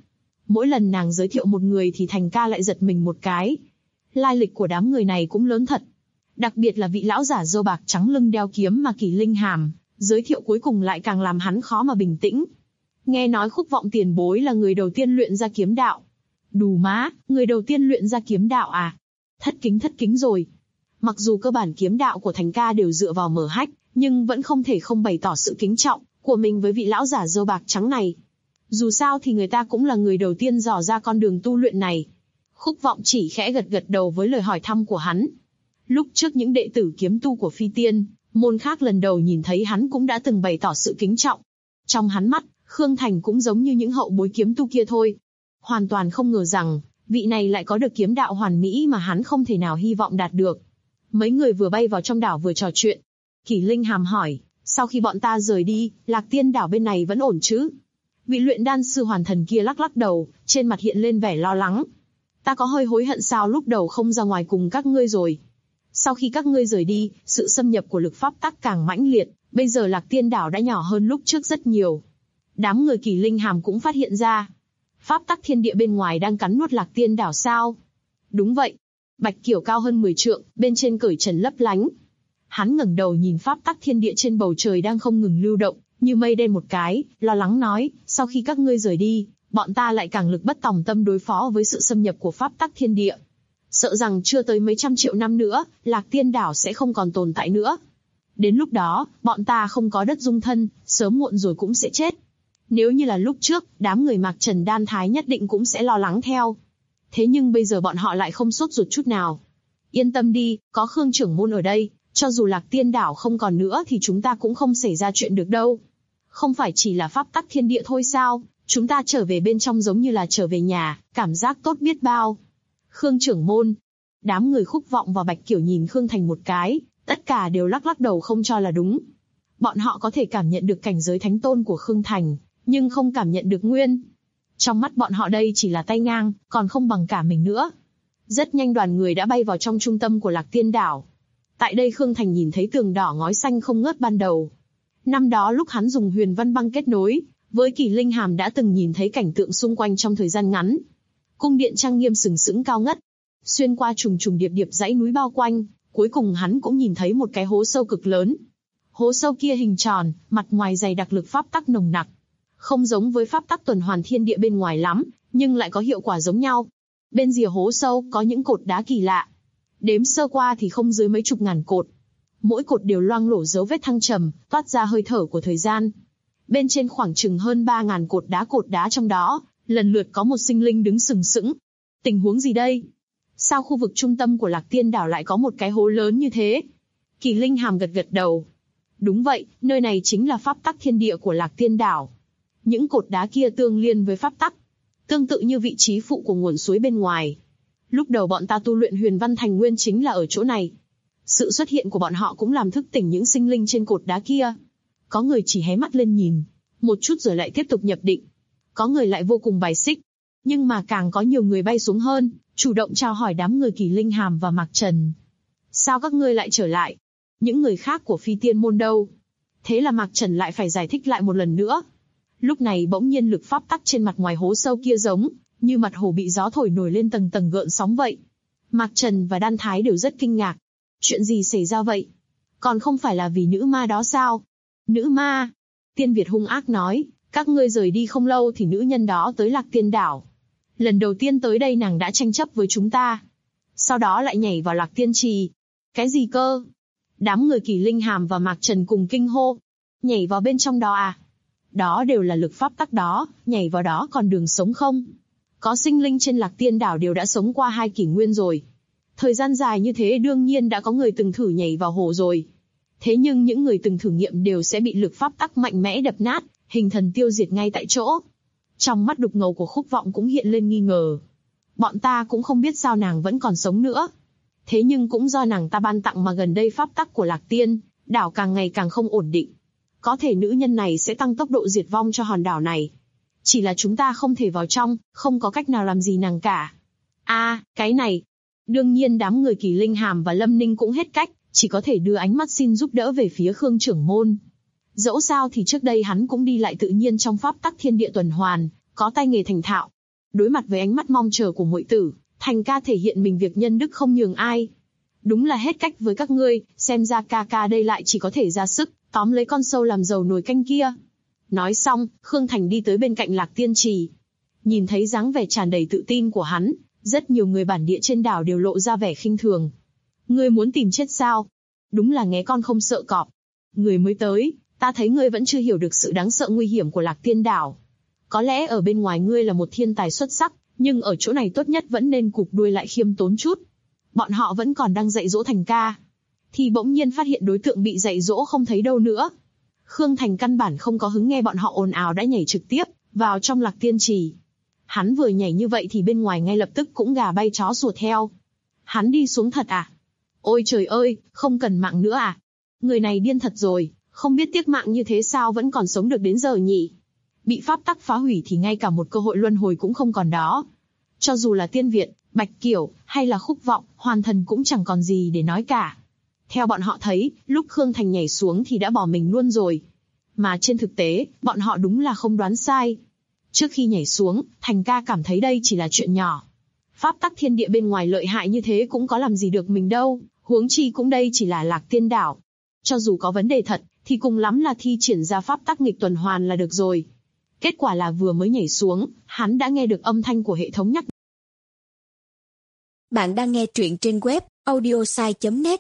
Mỗi lần nàng giới thiệu một người thì Thành ca lại giật mình một cái. Lai lịch của đám người này cũng lớn thật. Đặc biệt là vị lão giả râu bạc trắng lưng đeo kiếm mà Kỳ Linh Hàm giới thiệu cuối cùng lại càng làm hắn khó mà bình tĩnh. Nghe nói Khúc Vọng tiền bối là người đầu tiên luyện ra kiếm đạo. Đù má, người đầu tiên luyện ra kiếm đạo à? Thất kính rồi. Mặc dù cơ bản kiếm đạo của Thành ca đều dựa vào mở hách, nhưng vẫn không thể không bày tỏ sự kính trọng của mình với vị lão giả râu bạc trắng này. Dù sao thì người ta cũng là người đầu tiên dò ra con đường tu luyện này. Khúc Vọng chỉ khẽ gật đầu với lời hỏi thăm của hắn. Lúc trước những đệ tử kiếm tu của Phi Tiên môn khác lần đầu nhìn thấy hắn cũng đã từng bày tỏ sự kính trọng. Trong hắn mắt, Khương Thành cũng giống như những hậu bối kiếm tu kia thôi. Hoàn toàn không ngờ rằng, vị này lại có được kiếm đạo hoàn mỹ mà hắn không thể nào hy vọng đạt được. Mấy người vừa bay vào trong đảo vừa trò chuyện. Kỳ Linh Hàm hỏi, sau khi bọn ta rời đi, Lạc Tiên đảo bên này vẫn ổn chứ? Vị luyện đan sư hoàn thần kia lắc đầu, trên mặt hiện lên vẻ lo lắng. Ta có hơi hối hận sao lúc đầu không ra ngoài cùng các ngươi rồi. Sau khi các ngươi rời đi, sự xâm nhập của lực pháp tắc càng mãnh liệt, bây giờ Lạc Tiên đảo đã nhỏ hơn lúc trước rất nhiều. Đám người Kỳ Linh Hàm cũng phát hiện ra. Pháp tắc thiên địa bên ngoài đang cắn nuốt Lạc Tiên đảo sao? Đúng vậy. Bạch Kiểu cao hơn 10 trượng, bên trên cởi trần lấp lánh. Hắn ngẩng đầu nhìn pháp tắc thiên địa trên bầu trời đang không ngừng lưu động, như mây đen một cái, lo lắng nói, sau khi các ngươi rời đi, bọn ta lại càng lực bất tòng tâm đối phó với sự xâm nhập của pháp tắc thiên địa. Sợ rằng chưa tới mấy trăm triệu năm nữa, Lạc Tiên đảo sẽ không còn tồn tại nữa. Đến lúc đó, bọn ta không có đất dung thân, sớm muộn rồi cũng sẽ chết. Nếu như là lúc trước, đám người Mạc Trần Đan Thái nhất định cũng sẽ lo lắng theo. Thế nhưng bây giờ bọn họ lại không sốt ruột chút nào. Yên tâm đi, có Khương trưởng môn ở đây, cho dù Lạc Tiên đảo không còn nữa thì chúng ta cũng không xảy ra chuyện được đâu. Không phải chỉ là pháp tắc thiên địa thôi sao, chúng ta trở về bên trong giống như là trở về nhà, cảm giác tốt biết bao. Khương trưởng môn. Đám người Khúc Vọng và Bạch Kiểu nhìn Khương Thành một cái, tất cả đều lắc đầu không cho là đúng. Bọn họ có thể cảm nhận được cảnh giới thánh tôn của Khương Thành, nhưng không cảm nhận được nguyên. Trong mắt bọn họ đây chỉ là tay ngang, còn không bằng cả mình nữa. Rất nhanh đoàn người đã bay vào trong trung tâm của Lạc Tiên đảo. Tại đây Khương Thành nhìn thấy tường đỏ ngói xanh không ngớt ban đầu. Năm đó lúc hắn dùng huyền văn băng kết nối, với Kỳ Linh Hàm đã từng nhìn thấy cảnh tượng xung quanh trong thời gian ngắn. Cung điện trang nghiêm sừng sững cao ngất, xuyên qua trùng điệp dãy núi bao quanh, cuối cùng hắn cũng nhìn thấy một cái hố sâu cực lớn. Hố sâu kia hình tròn, mặt ngoài dày đặc lực pháp tắc nồng nặc. Không giống với pháp tắc tuần hoàn thiên địa bên ngoài lắm, nhưng lại có hiệu quả giống nhau. Bên rìa hố sâu có những cột đá kỳ lạ. Đếm sơ qua thì không dưới mấy chục ngàn cột. Mỗi cột đều loang lổ dấu vết thăng trầm, toát ra hơi thở của thời gian. Bên trên khoảng chừng hơn 3.000 cột đá trong đó, lần lượt có một sinh linh đứng sừng sững. Tình huống gì đây? Sao khu vực trung tâm của Lạc Tiên đảo lại có một cái hố lớn như thế? Kỳ Linh Hàm gật đầu. Đúng vậy, nơi này chính là pháp tắc thiên địa của Lạc Tiên đảo. Những cột đá kia tương liên với pháp tắc, tương tự như vị trí phụ của nguồn suối bên ngoài. Lúc đầu bọn ta tu luyện huyền văn thành nguyên chính là ở chỗ này. Sự xuất hiện của bọn họ cũng làm thức tỉnh những sinh linh trên cột đá kia. Có người chỉ hé mắt lên nhìn, một chút rồi lại tiếp tục nhập định. Có người lại vô cùng bài xích. Nhưng mà càng có nhiều người bay xuống hơn, chủ động chào hỏi đám người Kỳ Linh Hàm và Mạc Trần. Sao các ngươi lại trở lại? Những người khác của Phi Tiên môn đâu? Thế là Mạc Trần lại phải giải thích lại một lần nữa. Lúc này bỗng nhiên lực pháp tắc trên mặt ngoài hố sâu kia giống như mặt hồ bị gió thổi nổi lên tầng tầng gợn sóng vậy. Mạc Trần và Đan Thái đều rất kinh ngạc. Chuyện gì xảy ra vậy? Còn không phải là vì nữ ma đó sao? Nữ ma? Tiên Việt hung ác nói, các ngươi rời đi không lâu thì nữ nhân đó tới Lạc Tiên đảo. Lần đầu tiên tới đây nàng đã tranh chấp với chúng ta. Sau đó lại nhảy vào Lạc Tiên trì. Cái gì cơ? Đám người Kỳ Linh Hàm và Mạc Trần cùng kinh hô. Nhảy vào bên trong đó à? Đó đều là lực pháp tắc đó, nhảy vào đó còn đường sống không? Có sinh linh trên Lạc Tiên đảo đều đã sống qua 2 kỷ nguyên rồi. Thời gian dài như thế đương nhiên đã có người từng thử nhảy vào hồ rồi. Thế nhưng những người từng thử nghiệm đều sẽ bị lực pháp tắc mạnh mẽ đập nát, hình thần tiêu diệt ngay tại chỗ. Trong mắt đục ngầu của Khúc Vọng cũng hiện lên nghi ngờ. Bọn ta cũng không biết sao nàng vẫn còn sống nữa. Thế nhưng cũng do nàng ta ban tặng mà gần đây pháp tắc của Lạc Tiên đảo càng ngày càng không ổn định. Có thể nữ nhân này sẽ tăng tốc độ diệt vong cho hòn đảo này. Chỉ là chúng ta không thể vào trong, không có cách nào làm gì nàng cả. Cái này. Đương nhiên đám người Kỳ Linh Hàm và Lâm Ninh cũng hết cách, chỉ có thể đưa ánh mắt xin giúp đỡ về phía Khương trưởng môn. Dẫu sao thì trước đây hắn cũng đi lại tự nhiên trong pháp tắc thiên địa tuần hoàn, có tay nghề thành thạo. Đối mặt với ánh mắt mong chờ của muội tử, Thành ca thể hiện mình việc nhân đức không nhường ai. Đúng là hết cách với các ngươi, xem ra ca ca đây lại chỉ có thể ra sức, tóm lấy con sâu làm dầu nồi canh kia. Nói xong, Khương Thành đi tới bên cạnh Lạc Tiên Trì. Nhìn thấy dáng vẻ tràn đầy tự tin của hắn, rất nhiều người bản địa trên đảo đều lộ ra vẻ khinh thường. Ngươi muốn tìm chết sao? Đúng là nghé con không sợ cọp. Người mới tới, ta thấy ngươi vẫn chưa hiểu được sự đáng sợ nguy hiểm của Lạc Tiên đảo. Có lẽ ở bên ngoài ngươi là một thiên tài xuất sắc, nhưng ở chỗ này tốt nhất vẫn nên cụp đuôi lại khiêm tốn chút. Bọn họ vẫn còn đang dạy dỗ Thành ca, thì bỗng nhiên phát hiện đối tượng bị dạy dỗ không thấy đâu nữa. Khương Thành căn bản không có hứng nghe bọn họ ồn ào đã nhảy trực tiếp vào trong Lạc Tiên Trì. Hắn vừa nhảy như vậy thì bên ngoài ngay lập tức cũng gà bay chó sủa theo. Hắn đi xuống thật à? Ôi trời ơi, không cần mạng nữa à? Người này điên thật rồi, không biết tiếc mạng như thế sao vẫn còn sống được đến giờ nhỉ? Bị pháp tắc phá hủy thì ngay cả một cơ hội luân hồi cũng không còn đó. Cho dù là Tiên Việt, Bạch Kiểu, hay là Khúc Vọng, Hoàn Thần cũng chẳng còn gì để nói cả. Theo bọn họ thấy, lúc Khương Thành nhảy xuống thì đã bỏ mình luôn rồi. Mà trên thực tế, bọn họ đúng là không đoán sai. Trước khi nhảy xuống, Thành ca cảm thấy đây chỉ là chuyện nhỏ. Pháp tắc thiên địa bên ngoài lợi hại như thế cũng có làm gì được mình đâu, huống chi cũng đây chỉ là Lạc Tiên đảo. Cho dù có vấn đề thật, thì cùng lắm là thi triển ra pháp tắc nghịch tuần hoàn là được rồi. Kết quả là vừa mới nhảy xuống, hắn đã nghe được âm thanh của hệ thống nhắc. Bạn đang nghe truyện trên web audiosai.net.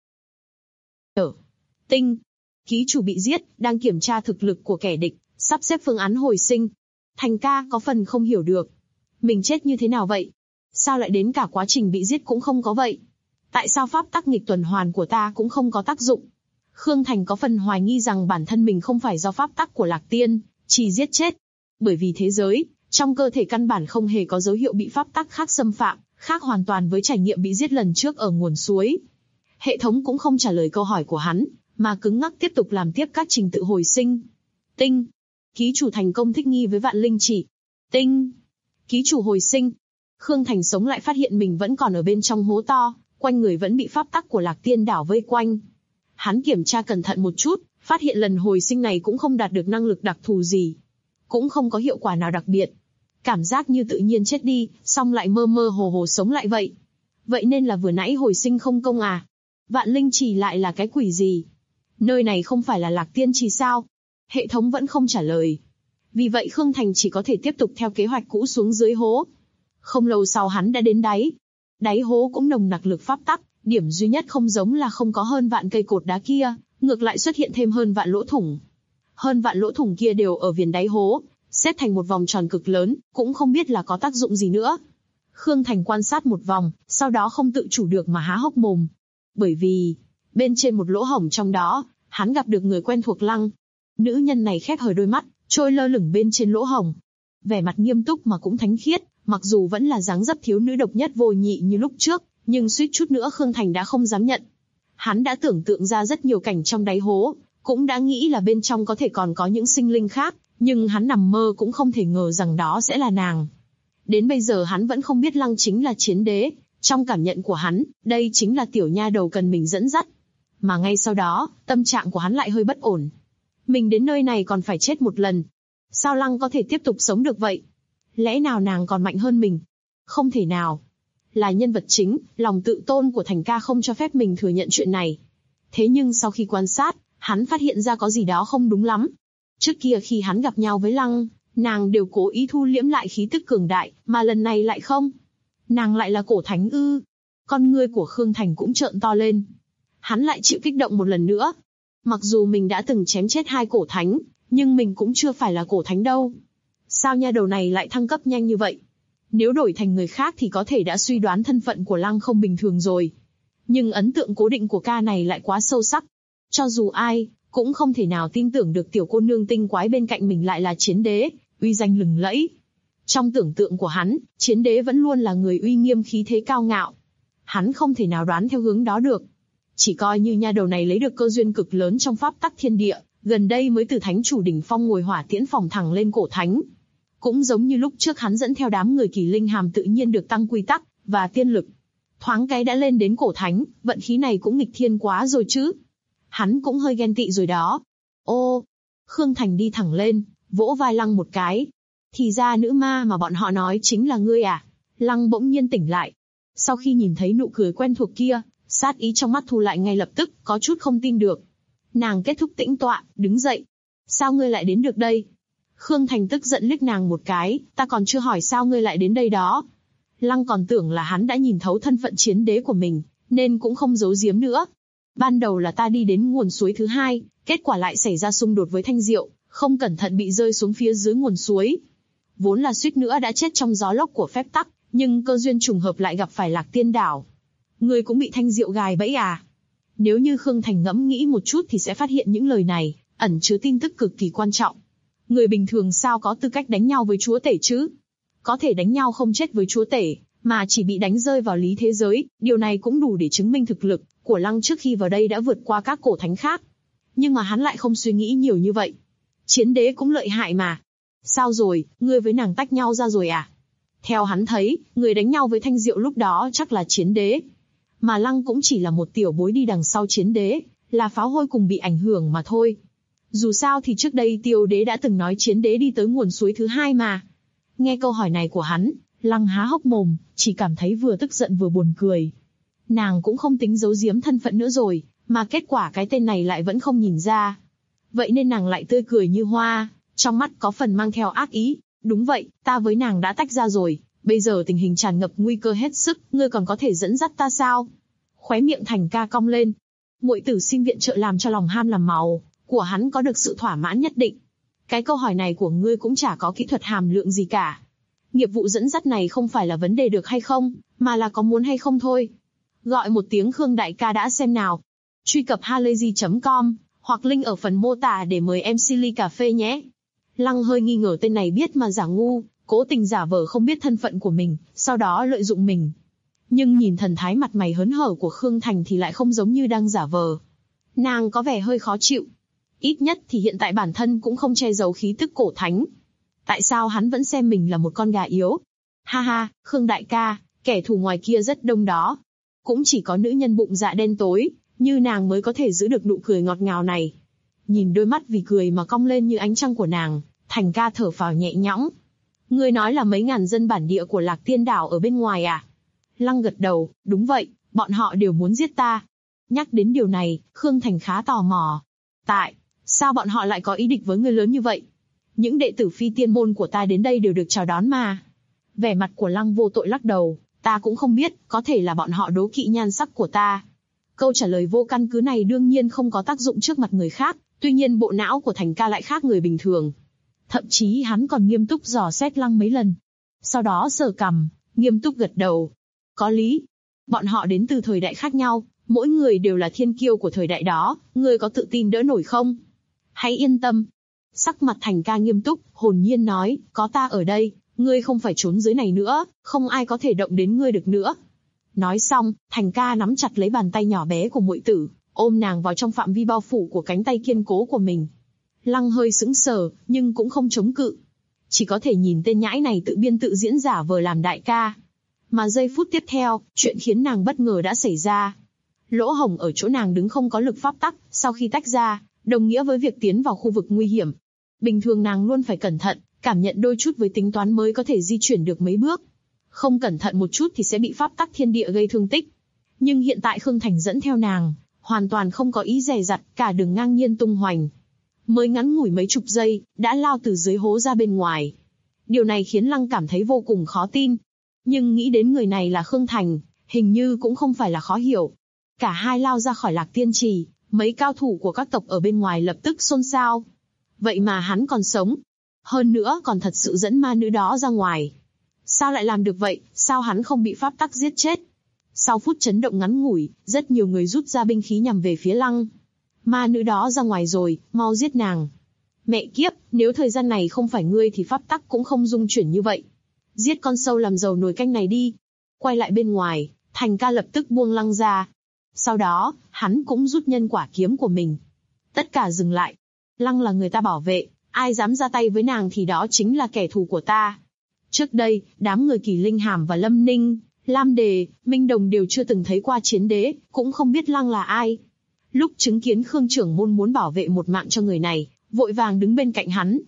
Tinh, ký chủ bị giết, đang kiểm tra thực lực của kẻ địch, sắp xếp phương án hồi sinh. Thành ca có phần không hiểu được. Mình chết như thế nào vậy? Sao lại đến cả quá trình bị giết cũng không có vậy? Tại sao pháp tắc nghịch tuần hoàn của ta cũng không có tác dụng? Khương Thành có phần hoài nghi rằng bản thân mình không phải do pháp tắc của Lạc Tiên chỉ giết chết. Bởi vì thế giới, trong cơ thể căn bản không hề có dấu hiệu bị pháp tắc khác xâm phạm, khác hoàn toàn với trải nghiệm bị giết lần trước ở nguồn suối. Hệ thống cũng không trả lời câu hỏi của hắn, mà cứng ngắc tiếp tục làm tiếp các trình tự hồi sinh. Tinh, ký chủ thành công thích nghi với vạn linh chỉ. Tinh, ký chủ hồi sinh. Khương Thành sống lại phát hiện mình vẫn còn ở bên trong hố to, quanh người vẫn bị pháp tắc của Lạc Tiên đảo vây quanh. Hắn kiểm tra cẩn thận một chút, phát hiện lần hồi sinh này cũng không đạt được năng lực đặc thù gì, cũng không có hiệu quả nào đặc biệt. Cảm giác như tự nhiên chết đi, xong lại mơ mơ hồ hồ sống lại vậy. Vậy nên là vừa nãy hồi sinh không công à? Vạn linh trì lại là cái quỷ gì? Nơi này không phải là Lạc Tiên trì sao? Hệ thống vẫn không trả lời. Vì vậy Khương Thành chỉ có thể tiếp tục theo kế hoạch cũ xuống dưới hố. Không lâu sau hắn đã đến đáy. Đáy hố cũng nồng nặc lực pháp tắc, điểm duy nhất không giống là không có hơn vạn cây cột đá kia, ngược lại xuất hiện thêm hơn vạn lỗ thủng. Hơn vạn lỗ thủng kia đều ở viền đáy hố, xếp thành một vòng tròn cực lớn, cũng không biết là có tác dụng gì nữa. Khương Thành quan sát một vòng, sau đó không tự chủ được mà há hốc mồm. Bởi vì, bên trên một lỗ hổng trong đó, hắn gặp được người quen thuộc Lăng. Nữ nhân này khép hờ đôi mắt, trôi lơ lửng bên trên lỗ hổng. Vẻ mặt nghiêm túc mà cũng thánh khiết, mặc dù vẫn là dáng dấp thiếu nữ độc nhất vô nhị như lúc trước, nhưng suýt chút nữa Khương Thành đã không dám nhận. Hắn đã tưởng tượng ra rất nhiều cảnh trong đáy hố, cũng đã nghĩ là bên trong có thể còn có những sinh linh khác, nhưng hắn nằm mơ cũng không thể ngờ rằng đó sẽ là nàng. Đến bây giờ hắn vẫn không biết Lăng chính là chiến đế, trong cảm nhận của hắn, đây chính là tiểu nha đầu cần mình dẫn dắt. Mà ngay sau đó, tâm trạng của hắn lại hơi bất ổn. Mình đến nơi này còn phải chết một lần. Sao Lăng có thể tiếp tục sống được vậy? Lẽ nào nàng còn mạnh hơn mình? Không thể nào. Là nhân vật chính, lòng tự tôn của Thành ca không cho phép mình thừa nhận chuyện này. Thế nhưng sau khi quan sát, hắn phát hiện ra có gì đó không đúng lắm. Trước kia khi hắn gặp nhau với Lăng, nàng đều cố ý thu liễm lại khí tức cường đại, mà lần này lại không. Nàng lại là cổ thánh ư? Con ngươi của Khương Thành cũng trợn to lên. Hắn lại chịu kích động một lần nữa. Mặc dù mình đã từng chém chết 2 cổ thánh, nhưng mình cũng chưa phải là cổ thánh đâu. Sao nha đầu này lại thăng cấp nhanh như vậy? Nếu đổi thành người khác thì có thể đã suy đoán thân phận của Lăng không bình thường rồi. Nhưng ấn tượng cố định của ca này lại quá sâu sắc. Cho dù ai, cũng không thể nào tin tưởng được tiểu cô nương tinh quái bên cạnh mình lại là chiến đế, uy danh lừng lẫy. Trong tưởng tượng của hắn, chiến đế vẫn luôn là người uy nghiêm khí thế cao ngạo. Hắn không thể nào đoán theo hướng đó được. Chỉ coi như nha đầu này lấy được cơ duyên cực lớn trong pháp tắc thiên địa, gần đây mới từ thánh chủ đỉnh phong ngồi hỏa tiễn phòng thẳng lên cổ thánh. Cũng giống như lúc trước hắn dẫn theo đám người kỳ linh hàm tự nhiên được tăng quy tắc và tiên lực. Thoáng cái đã lên đến cổ thánh, vận khí này cũng nghịch thiên quá rồi chứ. Hắn cũng hơi ghen tị rồi đó. Ô, Khương Thành đi thẳng lên, vỗ vai Lăng một cái. Thì ra nữ ma mà bọn họ nói chính là ngươi à? Lăng bỗng nhiên tỉnh lại. Sau khi nhìn thấy nụ cười quen thuộc kia, sát ý trong mắt thu lại ngay lập tức, có chút không tin được. Nàng kết thúc tĩnh tọa, đứng dậy. Sao ngươi lại đến được đây? Khương Thành tức giận liếc nàng một cái, ta còn chưa hỏi sao ngươi lại đến đây đó. Lăng còn tưởng là hắn đã nhìn thấu thân phận chiến đế của mình, nên cũng không giấu giếm nữa. Ban đầu là ta đi đến nguồn suối thứ hai, kết quả lại xảy ra xung đột với Thanh Diệu, không cẩn thận bị rơi xuống phía dưới nguồn suối. Vốn là suýt nữa đã chết trong gió lốc của phép tắc, nhưng cơ duyên trùng hợp lại gặp phải Lạc Tiên Đảo. Ngươi cũng bị Thanh Diệu gài bẫy à? Nếu như Khương Thành ngẫm nghĩ một chút thì sẽ phát hiện những lời này ẩn chứa tin tức cực kỳ quan trọng. Người bình thường sao có tư cách đánh nhau với chúa tể chứ? Có thể đánh nhau không chết với chúa tể, mà chỉ bị đánh rơi vào lý thế giới, điều này cũng đủ để chứng minh thực lực của Lăng trước khi vào đây đã vượt qua các cổ thánh khác. Nhưng mà hắn lại không suy nghĩ nhiều như vậy. Chiến đế cũng lợi hại mà. Sao rồi, ngươi với nàng tách nhau ra rồi à? Theo hắn thấy, người đánh nhau với Thanh Diệu lúc đó chắc là chiến đế. Mà Lăng cũng chỉ là một tiểu bối đi đằng sau chiến đế, là pháo hôi cùng bị ảnh hưởng mà thôi. Dù sao thì trước đây Tiêu đế đã từng nói chiến đế đi tới nguồn suối thứ hai mà. Nghe câu hỏi này của hắn, Lăng há hốc mồm, chỉ cảm thấy vừa tức giận vừa buồn cười. Nàng cũng không tính giấu giếm thân phận nữa rồi, mà kết quả cái tên này lại vẫn không nhìn ra. Vậy nên nàng lại tươi cười như hoa, trong mắt có phần mang theo ác ý. Đúng vậy, ta với nàng đã tách ra rồi, bây giờ tình hình tràn ngập nguy cơ hết sức, ngươi còn có thể dẫn dắt ta sao? Khóe miệng Thành ca cong lên. Muội tử xin viện trợ làm cho lòng ham làm màu của hắn có được sự thỏa mãn nhất định. Cái câu hỏi này của ngươi cũng chả có kỹ thuật hàm lượng gì cả. Nghiệp vụ dẫn dắt này không phải là vấn đề được hay không, mà là có muốn hay không thôi. Gọi một tiếng Khương đại ca đã xem nào. Truy cập halayzi.com, hoặc link ở phần mô tả để mời MC ly cà phê nhé. Lăng hơi nghi ngờ tên này biết mà giả ngu, cố tình giả vờ không biết thân phận của mình, sau đó lợi dụng mình. Nhưng nhìn thần thái mặt mày hớn hở của Khương Thành thì lại không giống như đang giả vờ. Nàng có vẻ hơi khó chịu. Ít nhất thì hiện tại bản thân cũng không che giấu khí tức cổ thánh. Tại sao hắn vẫn xem mình là một con gà yếu? Ha ha, Khương đại ca, kẻ thù ngoài kia rất đông đó. Cũng chỉ có nữ nhân bụng dạ đen tối, như nàng mới có thể giữ được nụ cười ngọt ngào này. Nhìn đôi mắt vì cười mà cong lên như ánh trăng của nàng, Thành ca thở phào nhẹ nhõm. Ngươi nói là mấy ngàn dân bản địa của Lạc Tiên Đảo ở bên ngoài à? Lăng gật đầu, đúng vậy, bọn họ đều muốn giết ta. Nhắc đến điều này, Khương Thành khá tò mò. Sao bọn họ lại có ý địch với ngươi lớn như vậy? Những đệ tử phi tiên môn của ta đến đây đều được chào đón mà. Vẻ mặt của Lăng vô tội lắc đầu, ta cũng không biết, có thể là bọn họ đố kỵ nhan sắc của ta. Câu trả lời vô căn cứ này đương nhiên không có tác dụng trước mặt người khác, tuy nhiên bộ não của Thành ca lại khác người bình thường. Thậm chí hắn còn nghiêm túc dò xét Lăng mấy lần. Sau đó sờ cằm, nghiêm túc gật đầu. Có lý. Bọn họ đến từ thời đại khác nhau, mỗi người đều là thiên kiêu của thời đại đó, ngươi có tự tin đỡ nổi không? Hãy yên tâm. Sắc mặt Thành ca nghiêm túc, hồn nhiên nói, có ta ở đây, ngươi không phải trốn dưới này nữa, không ai có thể động đến ngươi được nữa. Nói xong, Thành ca nắm chặt lấy bàn tay nhỏ bé của muội tử, ôm nàng vào trong phạm vi bao phủ của cánh tay kiên cố của mình. Lăng hơi sững sờ, nhưng cũng không chống cự. Chỉ có thể nhìn tên nhãi này tự biên tự diễn giả vờ làm đại ca. Mà giây phút tiếp theo, chuyện khiến nàng bất ngờ đã xảy ra. Lỗ hổng ở chỗ nàng đứng không có lực pháp tắc, sau khi tách ra, đồng nghĩa với việc tiến vào khu vực nguy hiểm. Bình thường nàng luôn phải cẩn thận, cảm nhận đôi chút với tính toán mới có thể di chuyển được mấy bước. Không cẩn thận một chút thì sẽ bị pháp tắc thiên địa gây thương tích. Nhưng hiện tại Khương Thành dẫn theo nàng, hoàn toàn không có ý dè dặt, cả đường ngang nhiên tung hoành. Mới ngắn ngủi mấy chục giây, đã lao từ dưới hố ra bên ngoài. Điều này khiến Lăng cảm thấy vô cùng khó tin. Nhưng nghĩ đến người này là Khương Thành, hình như cũng không phải là khó hiểu. Cả hai lao ra khỏi Lạc Tiên Trì, mấy cao thủ của các tộc ở bên ngoài lập tức xôn xao. Vậy mà hắn còn sống. Hơn nữa còn thật sự dẫn ma nữ đó ra ngoài. Sao lại làm được vậy, sao hắn không bị pháp tắc giết chết? Sau phút chấn động ngắn ngủi, rất nhiều người rút ra binh khí nhằm về phía Lăng. Ma nữ đó ra ngoài rồi, mau giết nàng. Mẹ kiếp, nếu thời gian này không phải ngươi thì pháp tắc cũng không dung chuyển như vậy. Giết con sâu làm dầu nồi canh này đi. Quay lại bên ngoài, Thành ca lập tức buông Lăng ra. Sau đó, hắn cũng rút nhân quả kiếm của mình. Tất cả dừng lại. Lăng là người ta bảo vệ, ai dám ra tay với nàng thì đó chính là kẻ thù của ta. Trước đây, đám người Kỳ Linh Hàm và Lâm Ninh, Lam Đề, Minh Đồng đều chưa từng thấy qua chiến đế, cũng không biết Lăng là ai. Lúc chứng kiến Khương trưởng môn muốn bảo vệ một mạng cho người này, vội vàng đứng bên cạnh hắn.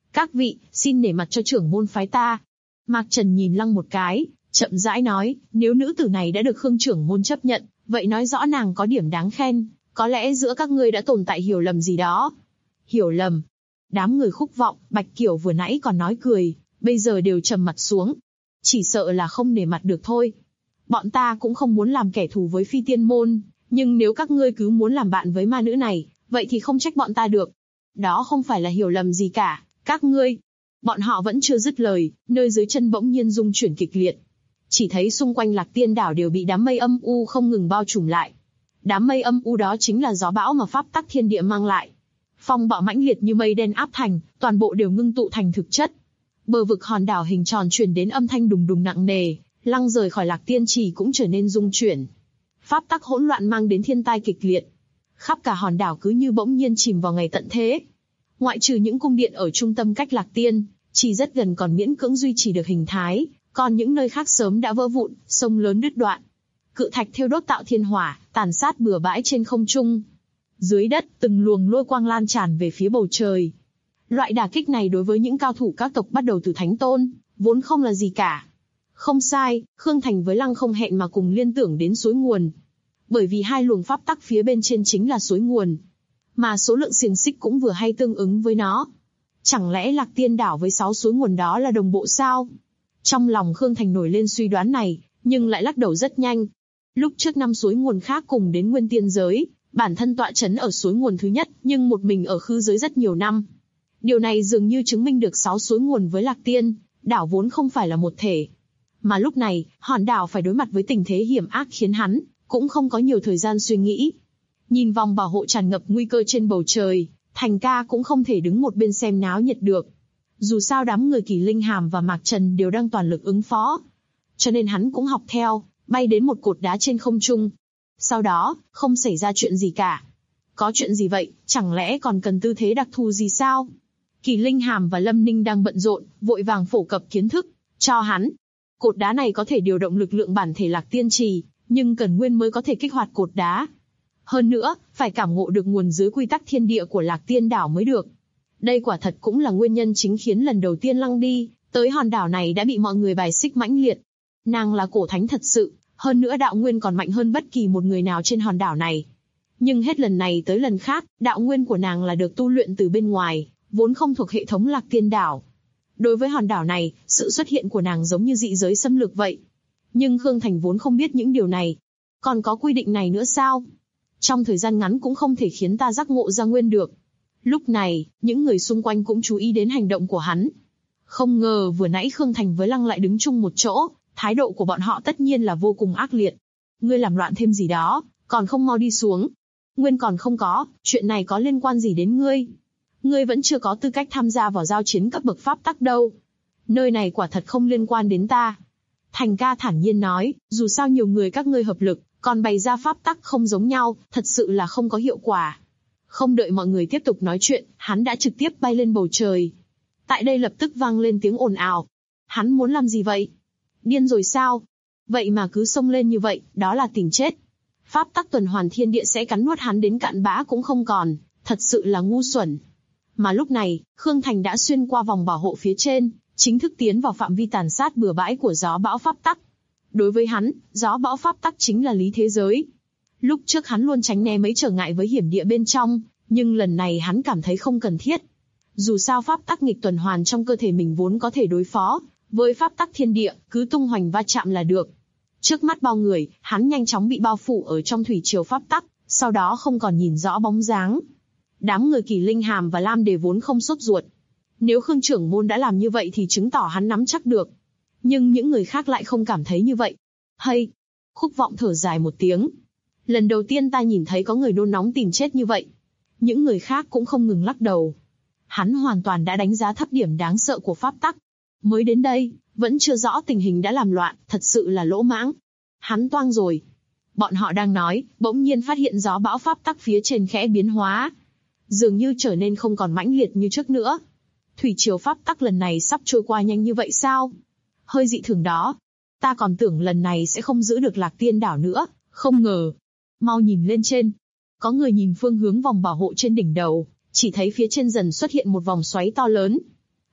Các vị, xin nể mặt cho trưởng môn phái ta. Mạc Trần nhìn Lăng một cái, chậm rãi nói, nếu nữ tử này đã được Khương trưởng môn chấp nhận, vậy nói rõ nàng có điểm đáng khen, có lẽ giữa các ngươi đã tồn tại hiểu lầm gì đó. Hiểu lầm? Đám người Khúc Vọng, Bạch Kiểu vừa nãy còn nói cười, bây giờ đều trầm mặt xuống. Chỉ sợ là không nể mặt được thôi. Bọn ta cũng không muốn làm kẻ thù với Phi Tiên môn, nhưng nếu các ngươi cứ muốn làm bạn với ma nữ này, vậy thì không trách bọn ta được. Đó không phải là hiểu lầm gì cả, các ngươi. Bọn họ vẫn chưa dứt lời, nơi dưới chân bỗng nhiên rung chuyển kịch liệt. Chỉ thấy xung quanh Lạc Tiên đảo đều bị đám mây âm u không ngừng bao trùm lại. Đám mây âm u đó chính là gió bão mà pháp tắc thiên địa mang lại. Phong bạo mãnh liệt như mây đen áp thành, toàn bộ đều ngưng tụ thành thực chất. Bờ vực hòn đảo hình tròn truyền đến âm thanh đùng đùng nặng nề, Lăng rời khỏi Lạc Tiên Trì cũng trở nên rung chuyển. Pháp tắc hỗn loạn mang đến thiên tai kịch liệt. Khắp cả hòn đảo cứ như bỗng nhiên chìm vào ngày tận thế. Ngoại trừ những cung điện ở trung tâm cách Lạc Tiên Trì rất gần còn miễn cưỡng duy trì được hình thái, còn những nơi khác sớm đã vỡ vụn, sông lớn đứt đoạn. Cự thạch thiêu đốt tạo thiên hỏa, tàn sát bừa bãi trên không trung. Dưới đất, từng luồng lôi quang lan tràn về phía bầu trời. Loại đả kích này đối với những cao thủ các tộc bắt đầu từ Thánh Tôn, vốn không là gì cả. Không sai, Khương Thành với Lăng không hẹn mà cùng liên tưởng đến suối nguồn. Bởi vì hai luồng pháp tắc phía bên trên chính là suối nguồn. Mà số lượng xiềng xích cũng vừa hay tương ứng với nó. Chẳng lẽ Lạc Tiên đảo với 6 suối nguồn đó là đồng bộ sao? Trong lòng Khương Thành nổi lên suy đoán này, nhưng lại lắc đầu rất nhanh. Lúc trước 5 suối nguồn khác cùng đến Nguyên Tiên giới, bản thân tọa chấn ở suối nguồn thứ nhất, nhưng một mình ở khư giới rất nhiều năm. Điều này dường như chứng minh được 6 suối nguồn với Lạc Tiên đảo vốn không phải là một thể. Mà lúc này, hòn đảo phải đối mặt với tình thế hiểm ác khiến hắn cũng không có nhiều thời gian suy nghĩ. Nhìn vòng bảo hộ tràn ngập nguy cơ trên bầu trời, Thành ca cũng không thể đứng một bên xem náo nhiệt được. Dù sao đám người Kỳ Linh Hàm và Mạc Trần đều đang toàn lực ứng phó. Cho nên hắn cũng học theo, bay đến một cột đá trên không trung. Sau đó, không xảy ra chuyện gì cả. Có chuyện gì vậy, chẳng lẽ còn cần tư thế đặc thù gì sao? Kỳ Linh Hàm và Lâm Ninh đang bận rộn, vội vàng phổ cập kiến thức cho hắn. Cột đá này có thể điều động lực lượng bản thể Lạc Tiên Trì, nhưng cần nguyên mới có thể kích hoạt cột đá. Hơn nữa, phải cảm ngộ được nguồn dưới quy tắc thiên địa của Lạc Tiên đảo mới được. Đây quả thật cũng là nguyên nhân chính khiến lần đầu tiên Lăng đi tới hòn đảo này đã bị mọi người bài xích mãnh liệt. Nàng là cổ thánh thật sự, hơn nữa đạo nguyên còn mạnh hơn bất kỳ một người nào trên hòn đảo này. Nhưng hết lần này tới lần khác, đạo nguyên của nàng là được tu luyện từ bên ngoài, vốn không thuộc hệ thống Lạc Tiên đảo. Đối với hòn đảo này, sự xuất hiện của nàng giống như dị giới xâm lược vậy. Nhưng Khương Thành vốn không biết những điều này. Còn có quy định này nữa sao? Trong thời gian ngắn cũng không thể khiến ta giác ngộ ra nguyên được. Lúc này, những người xung quanh cũng chú ý đến hành động của hắn. Không ngờ vừa nãy Khương Thành với Lăng lại đứng chung một chỗ, thái độ của bọn họ tất nhiên là vô cùng ác liệt. Ngươi làm loạn thêm gì đó, còn không mau đi xuống. Nguyên còn không có, chuyện này có liên quan gì đến ngươi? Ngươi vẫn chưa có tư cách tham gia vào giao chiến cấp bậc pháp tắc đâu. Nơi này quả thật không liên quan đến ta. Thành ca thản nhiên nói, dù sao nhiều người các ngươi hợp lực, còn bày ra pháp tắc không giống nhau, thật sự là không có hiệu quả. Không đợi mọi người tiếp tục nói chuyện, hắn đã trực tiếp bay lên bầu trời. Tại đây lập tức vang lên tiếng ồn ào. Hắn muốn làm gì vậy? Điên rồi sao? Vậy mà cứ xông lên như vậy, đó là tìm chết. Pháp tắc tuần hoàn thiên địa sẽ cắn nuốt hắn đến cạn bã cũng không còn, thật sự là ngu xuẩn. Mà lúc này, Khương Thành đã xuyên qua vòng bảo hộ phía trên, chính thức tiến vào phạm vi tàn sát bừa bãi của gió bão pháp tắc. Đối với hắn, gió bão pháp tắc chính là lý thế giới. Lúc trước hắn luôn tránh né mấy trở ngại với hiểm địa bên trong, nhưng lần này hắn cảm thấy không cần thiết. Dù sao pháp tắc nghịch tuần hoàn trong cơ thể mình vốn có thể đối phó, với pháp tắc thiên địa, cứ tung hoành va chạm là được. Trước mắt bao người, hắn nhanh chóng bị bao phủ ở trong thủy triều pháp tắc, sau đó không còn nhìn rõ bóng dáng. Đám người Kỳ Linh Hàm và Lam Đề vốn không sốt ruột. Nếu Khương trưởng môn đã làm như vậy thì chứng tỏ hắn nắm chắc được. Nhưng những người khác lại không cảm thấy như vậy. Hay! Khúc Vọng thở dài một tiếng. Lần đầu tiên ta nhìn thấy có người nôn nóng tìm chết như vậy. Những người khác cũng không ngừng lắc đầu. Hắn hoàn toàn đã đánh giá thấp điểm đáng sợ của pháp tắc. Mới đến đây, vẫn chưa rõ tình hình đã làm loạn, thật sự là lỗ mãng. Hắn toang rồi. Bọn họ đang nói, bỗng nhiên phát hiện gió bão pháp tắc phía trên khẽ biến hóa. Dường như trở nên không còn mãnh liệt như trước nữa. Thủy triều pháp tắc lần này sắp trôi qua nhanh như vậy sao? Hơi dị thường đó. Ta còn tưởng lần này sẽ không giữ được Lạc Tiên đảo nữa, không ngờ. Mau nhìn lên trên. Có người nhìn phương hướng vòng bảo hộ trên đỉnh đầu, chỉ thấy phía trên dần xuất hiện một vòng xoáy to lớn.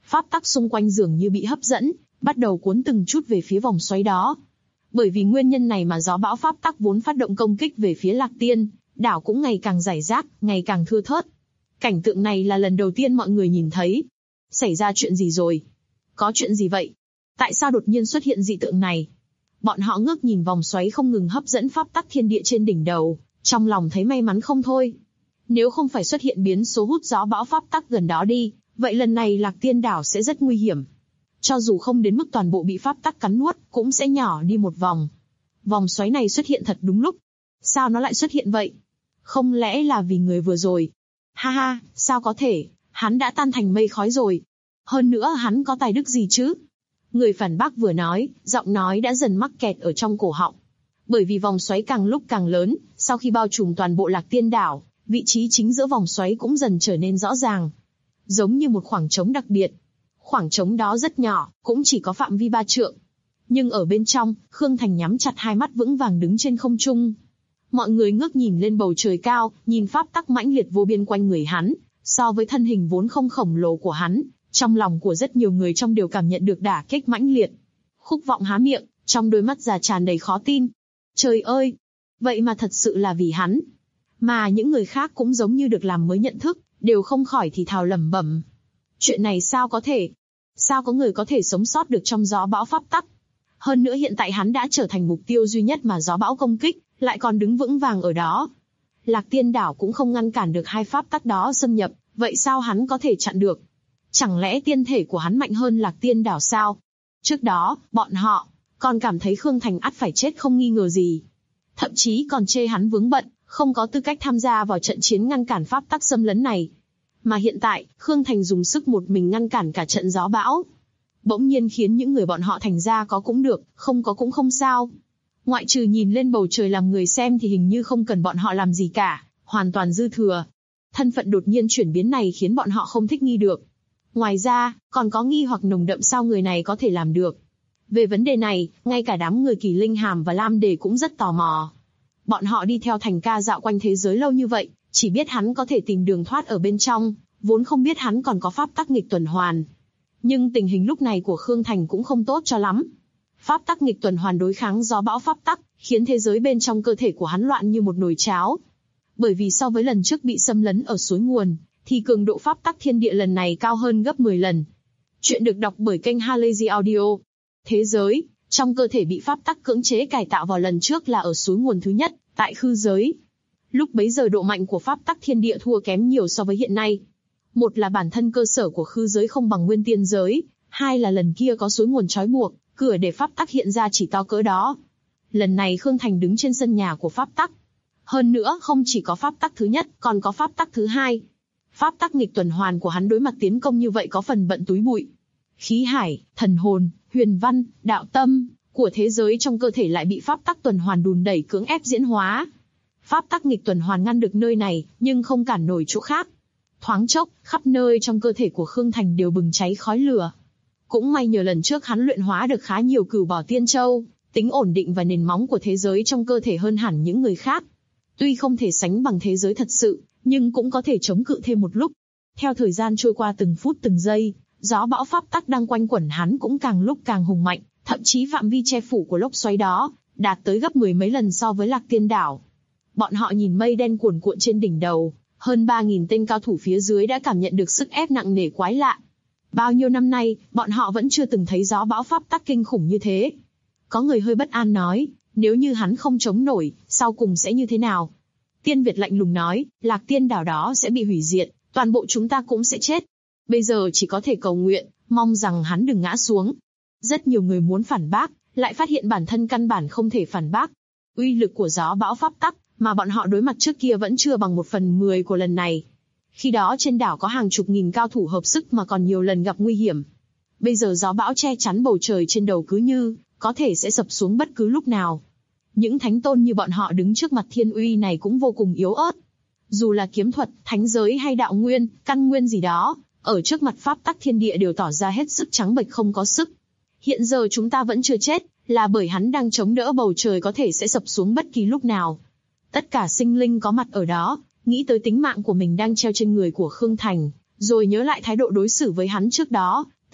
Pháp tắc xung quanh dường như bị hấp dẫn, bắt đầu cuốn từng chút về phía vòng xoáy đó. Bởi vì nguyên nhân này mà gió bão pháp tắc vốn phát động công kích về phía Lạc Tiên đảo cũng ngày càng rải rác, ngày càng thưa thớt. Cảnh tượng này là lần đầu tiên mọi người nhìn thấy. Xảy ra chuyện gì rồi? Có chuyện gì vậy? Tại sao đột nhiên xuất hiện dị tượng này? Bọn họ ngước nhìn vòng xoáy không ngừng hấp dẫn pháp tắc thiên địa trên đỉnh đầu, trong lòng thấy may mắn không thôi. Nếu không phải xuất hiện biến số hút gió bão pháp tắc gần đó đi, vậy lần này Lạc Tiên đảo sẽ rất nguy hiểm. Cho dù không đến mức toàn bộ bị pháp tắc cắn nuốt, cũng sẽ nhỏ đi một vòng. Vòng xoáy này xuất hiện thật đúng lúc. Sao nó lại xuất hiện vậy? Không lẽ là vì người vừa rồi? Ha ha, sao có thể, hắn đã tan thành mây khói rồi. Hơn nữa hắn có tài đức gì chứ? Người phản bác vừa nói, giọng nói đã dần mắc kẹt ở trong cổ họng. Bởi vì vòng xoáy càng lúc càng lớn, sau khi bao trùm toàn bộ Lạc Tiên đảo, vị trí chính giữa vòng xoáy cũng dần trở nên rõ ràng. Giống như một khoảng trống đặc biệt. Khoảng trống đó rất nhỏ, cũng chỉ có phạm vi 3 trượng. Nhưng ở bên trong, Khương Thành nhắm chặt hai mắt vững vàng đứng trên không trung. Mọi người ngước nhìn lên bầu trời cao, nhìn pháp tắc mãnh liệt vô biên quanh người hắn, so với thân hình vốn không khổng lồ của hắn, trong lòng của rất nhiều người trong đều cảm nhận được đả kích mãnh liệt. Khúc Vọng há miệng, trong đôi mắt già tràn đầy khó tin. Trời ơi! Vậy mà thật sự là vì hắn. Mà những người khác cũng giống như được làm mới nhận thức, đều không khỏi thì thào lẩm bẩm. Chuyện này sao có thể? Sao có người có thể sống sót được trong gió bão pháp tắc? Hơn nữa hiện tại hắn đã trở thành mục tiêu duy nhất mà gió bão công kích, lại còn đứng vững vàng ở đó. Lạc Tiên đảo cũng không ngăn cản được hai pháp tắc đó xâm nhập, vậy sao hắn có thể chặn được? Chẳng lẽ tiên thể của hắn mạnh hơn Lạc Tiên đảo sao? Trước đó, bọn họ còn cảm thấy Khương Thành ắt phải chết không nghi ngờ gì. Thậm chí còn chê hắn vướng bận, không có tư cách tham gia vào trận chiến ngăn cản pháp tắc xâm lấn này. Mà hiện tại, Khương Thành dùng sức một mình ngăn cản cả trận gió bão. Bỗng nhiên khiến những người bọn họ thành ra có cũng được, không có cũng không sao. Ngoại trừ nhìn lên bầu trời làm người xem thì hình như không cần bọn họ làm gì cả, hoàn toàn dư thừa. Thân phận đột nhiên chuyển biến này khiến bọn họ không thích nghi được. Ngoài ra, còn có nghi hoặc nồng đậm sao người này có thể làm được. Về vấn đề này, ngay cả đám người Kỳ Linh Hàm và Lam Đề cũng rất tò mò. Bọn họ đi theo Thành ca dạo quanh thế giới lâu như vậy, chỉ biết hắn có thể tìm đường thoát ở bên trong, vốn không biết hắn còn có pháp tắc nghịch tuần hoàn. Nhưng tình hình lúc này của Khương Thành cũng không tốt cho lắm. Pháp tắc nghịch tuần hoàn đối kháng gió bão pháp tắc, khiến thế giới bên trong cơ thể của hắn loạn như một nồi cháo. Bởi vì so với lần trước bị xâm lấn ở suối nguồn, thì cường độ pháp tắc thiên địa lần này cao hơn gấp 10 lần. Chuyện được đọc bởi kênh Halazy Audio. Thế giới, trong cơ thể bị pháp tắc cưỡng chế cải tạo vào lần trước là ở suối nguồn thứ nhất, tại khư giới. Lúc bấy giờ độ mạnh của pháp tắc thiên địa thua kém nhiều so với hiện nay. Một là bản thân cơ sở của khư giới không bằng nguyên tiên giới, hai là lần kia có suối nguồn trói buộc, cửa để pháp tắc hiện ra chỉ to cỡ đó. Lần này Khương Thành đứng trên sân nhà của pháp tắc. Hơn nữa không chỉ có pháp tắc thứ nhất, còn có pháp tắc thứ hai. Pháp tắc nghịch tuần hoàn của hắn đối mặt tiến công như vậy có phần bận túi bụi. Khí hải, thần hồn, huyền văn, đạo tâm của thế giới trong cơ thể lại bị pháp tắc tuần hoàn đùn đẩy cưỡng ép diễn hóa. Pháp tắc nghịch tuần hoàn ngăn được nơi này, nhưng không cản nổi chỗ khác. Thoáng chốc, khắp nơi trong cơ thể của Khương Thành đều bừng cháy khói lửa. Cũng may nhờ lần trước hắn luyện hóa được khá nhiều cửu bảo tiên châu, tính ổn định và nền móng của thế giới trong cơ thể hơn hẳn những người khác. Tuy không thể sánh bằng thế giới thật sự, nhưng cũng có thể chống cự thêm một lúc. Theo thời gian trôi qua từng phút từng giây, gió bão pháp tắc đang quanh quẩn hắn cũng càng lúc càng hùng mạnh, thậm chí phạm vi che phủ của lốc xoáy đó đạt tới gấp 10 mấy lần so với Lạc Tiên đảo. Bọn họ nhìn mây đen cuồn cuộn trên đỉnh đầu, hơn 3.000 tên cao thủ phía dưới đã cảm nhận được sức ép nặng nề quái lạ. Bao nhiêu năm nay, bọn họ vẫn chưa từng thấy gió bão pháp tắc kinh khủng như thế. Có người hơi bất an nói, nếu như hắn không chống nổi, sau cùng sẽ như thế nào? Tiên Việt lạnh lùng nói, Lạc Tiên đảo đó sẽ bị hủy diệt, toàn bộ chúng ta cũng sẽ chết. Bây giờ chỉ có thể cầu nguyện, mong rằng hắn đừng ngã xuống. Rất nhiều người muốn phản bác, lại phát hiện bản thân căn bản không thể phản bác. Uy lực của gió bão pháp tắc mà bọn họ đối mặt trước kia vẫn chưa bằng 1/10 của lần này. Khi đó trên đảo có hàng chục nghìn cao thủ hợp sức mà còn nhiều lần gặp nguy hiểm. Bây giờ gió bão che chắn bầu trời trên đầu cứ như có thể sẽ sập xuống bất cứ lúc nào. Những thánh tôn như bọn họ đứng trước mặt thiên uy này cũng vô cùng yếu ớt. Dù là kiếm thuật, thánh giới hay đạo nguyên, căn nguyên gì đó, ở trước mặt pháp tắc thiên địa đều tỏ ra hết sức trắng bệch không có sức. Hiện giờ chúng ta vẫn chưa chết, là bởi hắn đang chống đỡ bầu trời có thể sẽ sập xuống bất kỳ lúc nào. Tất cả sinh linh có mặt ở đó, nghĩ tới tính mạng của mình đang treo trên người của Khương Thành, rồi nhớ lại thái độ đối xử với hắn trước đó,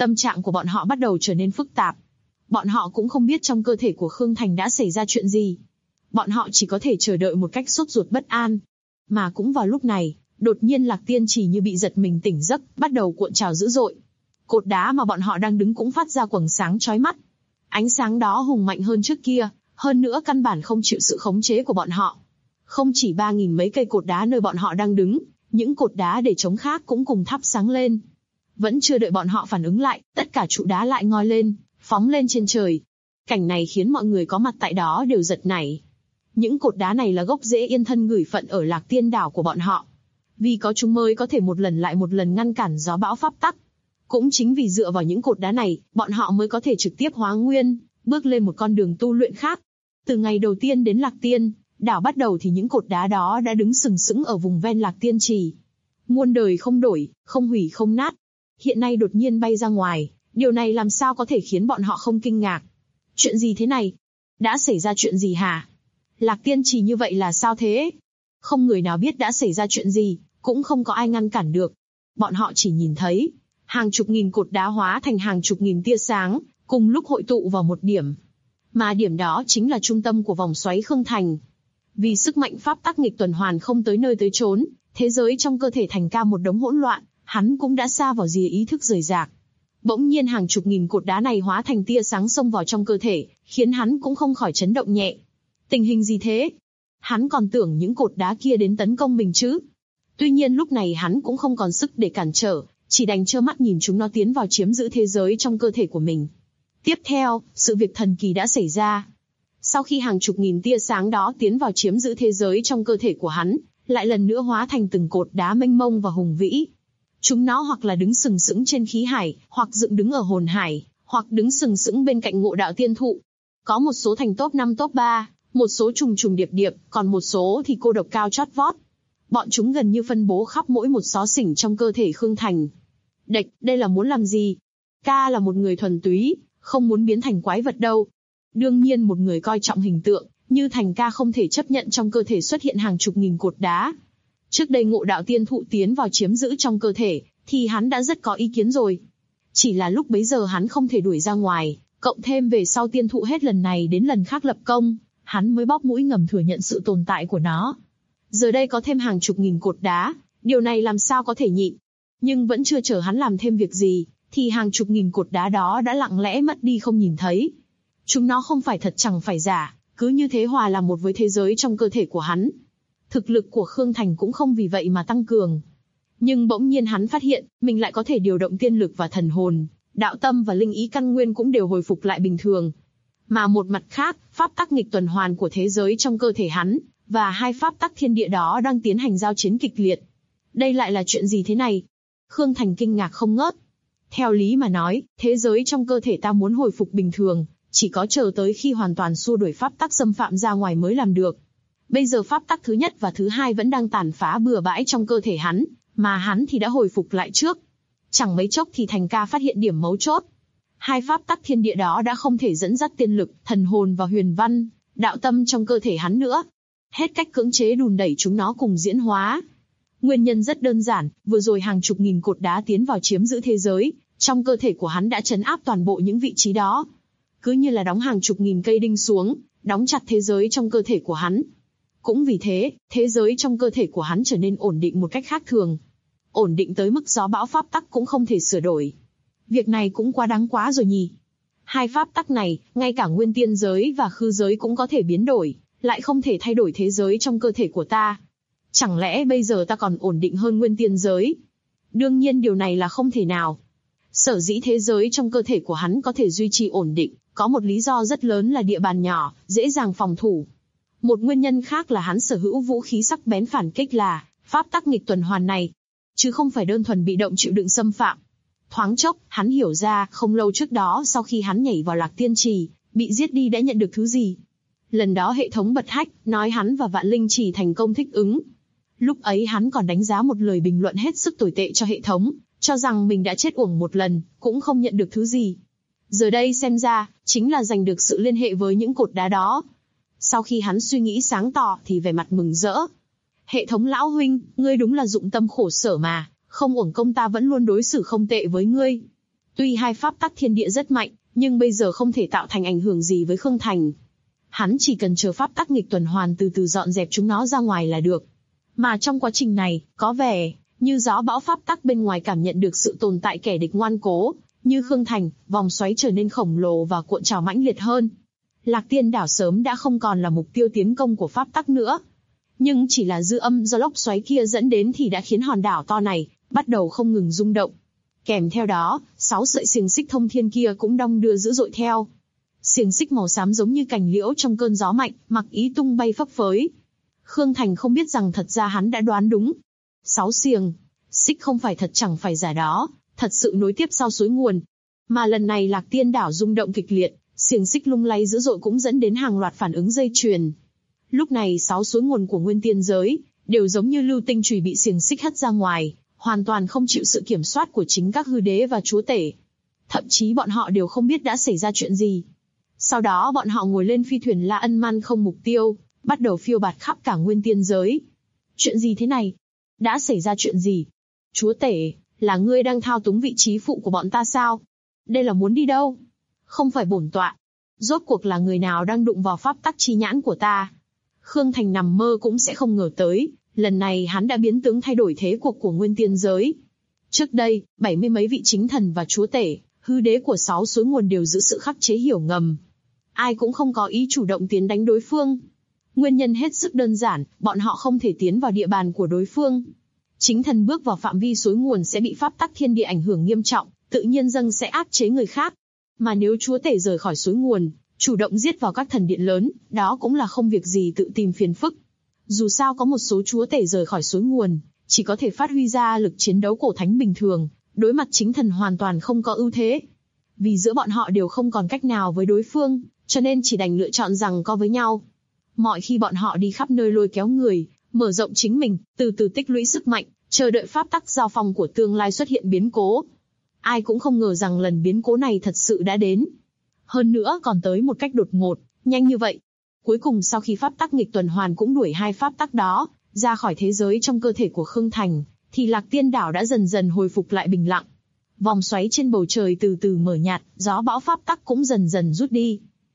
Tâm trạng của bọn họ bắt đầu trở nên phức tạp. Bọn họ cũng không biết trong cơ thể của Khương Thành đã xảy ra chuyện gì. Bọn họ chỉ có thể chờ đợi một cách sốt ruột bất an. Mà cũng vào lúc này, đột nhiên Lạc Tiên Trì như bị giật mình tỉnh giấc, bắt đầu cuộn trào dữ dội. Cột đá mà bọn họ đang đứng cũng phát ra quầng sáng chói mắt. Ánh sáng đó hùng mạnh hơn trước kia, hơn nữa căn bản không chịu sự khống chế của bọn họ. Không chỉ 3.000 mấy cây cột đá nơi bọn họ đang đứng, những cột đá để chống khác cũng cùng thắp sáng lên. Vẫn chưa đợi bọn họ phản ứng lại, tất cả trụ đá lại ngoi lên, phóng lên trên trời. Cảnh này khiến mọi người có mặt tại đó đều giật nảy. Những cột đá này là gốc rễ yên thân gửi phận ở Lạc Tiên đảo của bọn họ. Vì có chúng mới có thể một lần lại một lần ngăn cản gió bão pháp tắc. Cũng chính vì dựa vào những cột đá này, bọn họ mới có thể trực tiếp hóa nguyên, bước lên một con đường tu luyện khác. Từ ngày đầu tiên đến Lạc Tiên đảo bắt đầu thì những cột đá đó đã đứng sừng sững ở vùng ven Lạc Tiên Trì. Muôn đời không đổi, không hủy không nát. Hiện nay đột nhiên bay ra ngoài, điều này làm sao có thể khiến bọn họ không kinh ngạc. Chuyện gì thế này? Đã xảy ra chuyện gì hả? Lạc Tiên Trì như vậy là sao thế? Không người nào biết đã xảy ra chuyện gì, cũng không có ai ngăn cản được. Bọn họ chỉ nhìn thấy hàng chục nghìn cột đá hóa thành hàng chục nghìn tia sáng, cùng lúc hội tụ vào một điểm. Mà điểm đó chính là trung tâm của vòng xoáy Khương Thành. Vì sức mạnh pháp tắc nghịch tuần hoàn không tới nơi tới chốn, thế giới trong cơ thể Thành Ca một đống hỗn loạn, hắn cũng đã sa vào rìa ý thức rời rạc. Bỗng nhiên hàng chục nghìn cột đá này hóa thành tia sáng xông vào trong cơ thể, khiến hắn cũng không khỏi chấn động nhẹ. Tình hình gì thế? Hắn còn tưởng những cột đá kia đến tấn công mình chứ. Tuy nhiên lúc này hắn cũng không còn sức để cản trở, chỉ đành trơ mắt nhìn chúng nó tiến vào chiếm giữ thế giới trong cơ thể của mình. Tiếp theo, sự việc thần kỳ đã xảy ra. Sau khi hàng chục nghìn tia sáng đó tiến vào chiếm giữ thế giới trong cơ thể của hắn, lại lần nữa hóa thành từng cột đá mênh mông và hùng vĩ. Chúng nó hoặc là đứng sừng sững trên khí hải, hoặc dựng đứng ở hồn hải, hoặc đứng sừng sững bên cạnh Ngộ Đạo Tiên Thụ. Có một số thành top 5 top 3, một số trùng trùng điệp điệp, còn một số thì cô độc cao chót vót. Bọn chúng gần như phân bố khắp mỗi một xó xỉnh trong cơ thể Khương Thành. Đệch, đây là muốn làm gì? Ca là một người thuần túy, không muốn biến thành quái vật đâu. Đương nhiên một người coi trọng hình tượng, như Thành Ca không thể chấp nhận trong cơ thể xuất hiện hàng chục nghìn cột đá. Trước đây Ngộ Đạo Tiên Thụ tiến vào chiếm giữ trong cơ thể, thì hắn đã rất có ý kiến rồi. Chỉ là lúc bấy giờ hắn không thể đuổi ra ngoài, cộng thêm về sau Tiên Thụ hết lần này đến lần khác lập công, hắn mới bóp mũi ngầm thừa nhận sự tồn tại của nó. Giờ đây có thêm hàng chục nghìn cột đá, điều này làm sao có thể nhịn. Nhưng vẫn chưa chờ hắn làm thêm việc gì, thì hàng chục nghìn cột đá đó đã lặng lẽ mất đi không nhìn thấy. Chúng nó không phải thật chẳng phải giả, cứ như thế hòa làm một với thế giới trong cơ thể của hắn. Thực lực của Khương Thành cũng không vì vậy mà tăng cường. Nhưng bỗng nhiên hắn phát hiện, mình lại có thể điều động tiên lực và thần hồn, đạo tâm và linh ý căn nguyên cũng đều hồi phục lại bình thường. Mà một mặt khác, pháp tắc nghịch tuần hoàn của thế giới trong cơ thể hắn, và hai pháp tắc thiên địa đó đang tiến hành giao chiến kịch liệt. Đây lại là chuyện gì thế này? Khương Thành kinh ngạc không ngớt. Theo lý mà nói, thế giới trong cơ thể ta muốn hồi phục bình thường, chỉ có chờ tới khi hoàn toàn xua đuổi pháp tắc xâm phạm ra ngoài mới làm được. Bây giờ pháp tắc thứ nhất và thứ hai vẫn đang tàn phá bừa bãi trong cơ thể hắn, mà hắn thì đã hồi phục lại trước. Chẳng mấy chốc thì Thành Ca phát hiện điểm mấu chốt. Hai pháp tắc thiên địa đó đã không thể dẫn dắt tiên lực, thần hồn và huyền văn, đạo tâm trong cơ thể hắn nữa. Hết cách cưỡng chế đùn đẩy chúng nó cùng diễn hóa. Nguyên nhân rất đơn giản, vừa rồi hàng chục nghìn cột đá tiến vào chiếm giữ thế giới, trong cơ thể của hắn đã trấn áp toàn bộ những vị trí đó. Cứ như là đóng hàng chục nghìn cây đinh xuống, đóng chặt thế giới trong cơ thể của hắn. Cũng vì thế, thế giới trong cơ thể của hắn trở nên ổn định một cách khác thường. Ổn định tới mức gió bão pháp tắc cũng không thể sửa đổi. Việc này cũng quá đáng quá rồi nhỉ. Hai pháp tắc này, ngay cả nguyên tiên giới và khư giới cũng có thể biến đổi, lại không thể thay đổi thế giới trong cơ thể của ta. Chẳng lẽ bây giờ ta còn ổn định hơn nguyên tiên giới? Đương nhiên điều này là không thể nào. Sở dĩ thế giới trong cơ thể của hắn có thể duy trì ổn định, có một lý do rất lớn là địa bàn nhỏ, dễ dàng phòng thủ. Một nguyên nhân khác là hắn sở hữu vũ khí sắc bén phản kích là pháp tắc nghịch tuần hoàn này, chứ không phải đơn thuần bị động chịu đựng xâm phạm. Thoáng chốc, hắn hiểu ra, không lâu trước đó sau khi hắn nhảy vào Lạc Tiên Trì, bị giết đi đã nhận được thứ gì. Lần đó hệ thống bật hack, nói hắn và Vạn Linh Trì thành công thích ứng. Lúc ấy hắn còn đánh giá một lời bình luận hết sức tồi tệ cho hệ thống, cho rằng mình đã chết uổng một lần, cũng không nhận được thứ gì. Giờ đây xem ra, chính là giành được sự liên hệ với những cột đá đó. Sau khi hắn suy nghĩ sáng tỏ thì vẻ mặt mừng rỡ. Hệ thống lão huynh, ngươi đúng là dụng tâm khổ sở mà, không uổng công ta vẫn luôn đối xử không tệ với ngươi. Tuy hai pháp tắc thiên địa rất mạnh, nhưng bây giờ không thể tạo thành ảnh hưởng gì với Khương Thành. Hắn chỉ cần chờ pháp tắc nghịch tuần hoàn từ từ dọn dẹp chúng nó ra ngoài là được. Mà trong quá trình này, có vẻ như gió bão pháp tắc bên ngoài cảm nhận được sự tồn tại kẻ địch ngoan cố, như Khương Thành, vòng xoáy trở nên khổng lồ và cuộn trào mãnh liệt hơn. Lạc Tiên đảo sớm đã không còn là mục tiêu tiến công của pháp tắc nữa. Nhưng chỉ là dư âm do lốc xoáy kia dẫn đến thì đã khiến hòn đảo to này bắt đầu không ngừng rung động. Kèm theo đó, 6 sợi xiềng xích thông thiên kia cũng đong đưa dữ dội theo. Xiềng xích màu xám giống như cành liễu trong cơn gió mạnh, mặc ý tung bay phấp phới. Khương Thành không biết rằng thật ra hắn đã đoán đúng. 6 xiềng xích không phải thật chẳng phải giả đó, thật sự nối tiếp sau suối nguồn. Mà lần này Lạc Tiên đảo rung động kịch liệt, xiềng xích lung lay dữ dội cũng dẫn đến hàng loạt phản ứng dây chuyền. Lúc này 6 suối nguồn của nguyên tiên giới đều giống như lưu tinh chùy bị xiềng xích hất ra ngoài, hoàn toàn không chịu sự kiểm soát của chính các hư đế và chúa tể. Thậm chí bọn họ đều không biết đã xảy ra chuyện gì. Sau đó bọn họ ngồi lên phi thuyền La Ân Man không mục tiêu, bắt đầu phiêu bạt khắp cả nguyên tiên giới. Chuyện gì thế này? Đã xảy ra chuyện gì? Chúa tể, là ngươi đang thao túng vị trí phụ của bọn ta sao? Đây là muốn đi đâu? Không phải bổn tọa. Rốt cuộc là người nào đang đụng vào pháp tắc chi nhãn của ta? Khương Thành nằm mơ cũng sẽ không ngờ tới, lần này hắn đã biến tướng thay đổi thế cuộc của nguyên tiên giới. Trước đây, 70 mấy vị chính thần và chúa tể, hư đế của 6 suối nguồn đều giữ sự khắc chế hiểu ngầm. Ai cũng không có ý chủ động tiến đánh đối phương. Nguyên nhân hết sức đơn giản, bọn họ không thể tiến vào địa bàn của đối phương. Chính thần bước vào phạm vi suối nguồn sẽ bị pháp tắc thiên địa ảnh hưởng nghiêm trọng, tự nhiên dâng sẽ áp chế người khác. Mà nếu chúa tể rời khỏi suối nguồn, chủ động giết vào các thần điện lớn, đó cũng là không việc gì tự tìm phiền phức. Dù sao có một số chúa tể rời khỏi suối nguồn, chỉ có thể phát huy ra lực chiến đấu cổ thánh bình thường, đối mặt chính thần hoàn toàn không có ưu thế. Vì giữa bọn họ đều không còn cách nào với đối phương, cho nên chỉ đành lựa chọn giằng co với nhau. Mọi khi bọn họ đi khắp nơi lôi kéo người, mở rộng chính mình, từ từ tích lũy sức mạnh, chờ đợi pháp tắc giao phong của tương lai xuất hiện biến cố. Ai cũng không ngờ rằng lần biến cố này thật sự đã đến. Hơn nữa còn tới một cách đột ngột, nhanh như vậy. Cuối cùng sau khi pháp tắc nghịch tuần hoàn cũng đuổi hai pháp tắc đó ra khỏi thế giới trong cơ thể của Khương Thành, thì Lạc Tiên đảo đã dần dần hồi phục lại bình lặng. Vòng xoáy trên bầu trời từ từ mở nhạt, gió bão pháp tắc cũng dần dần rút đi.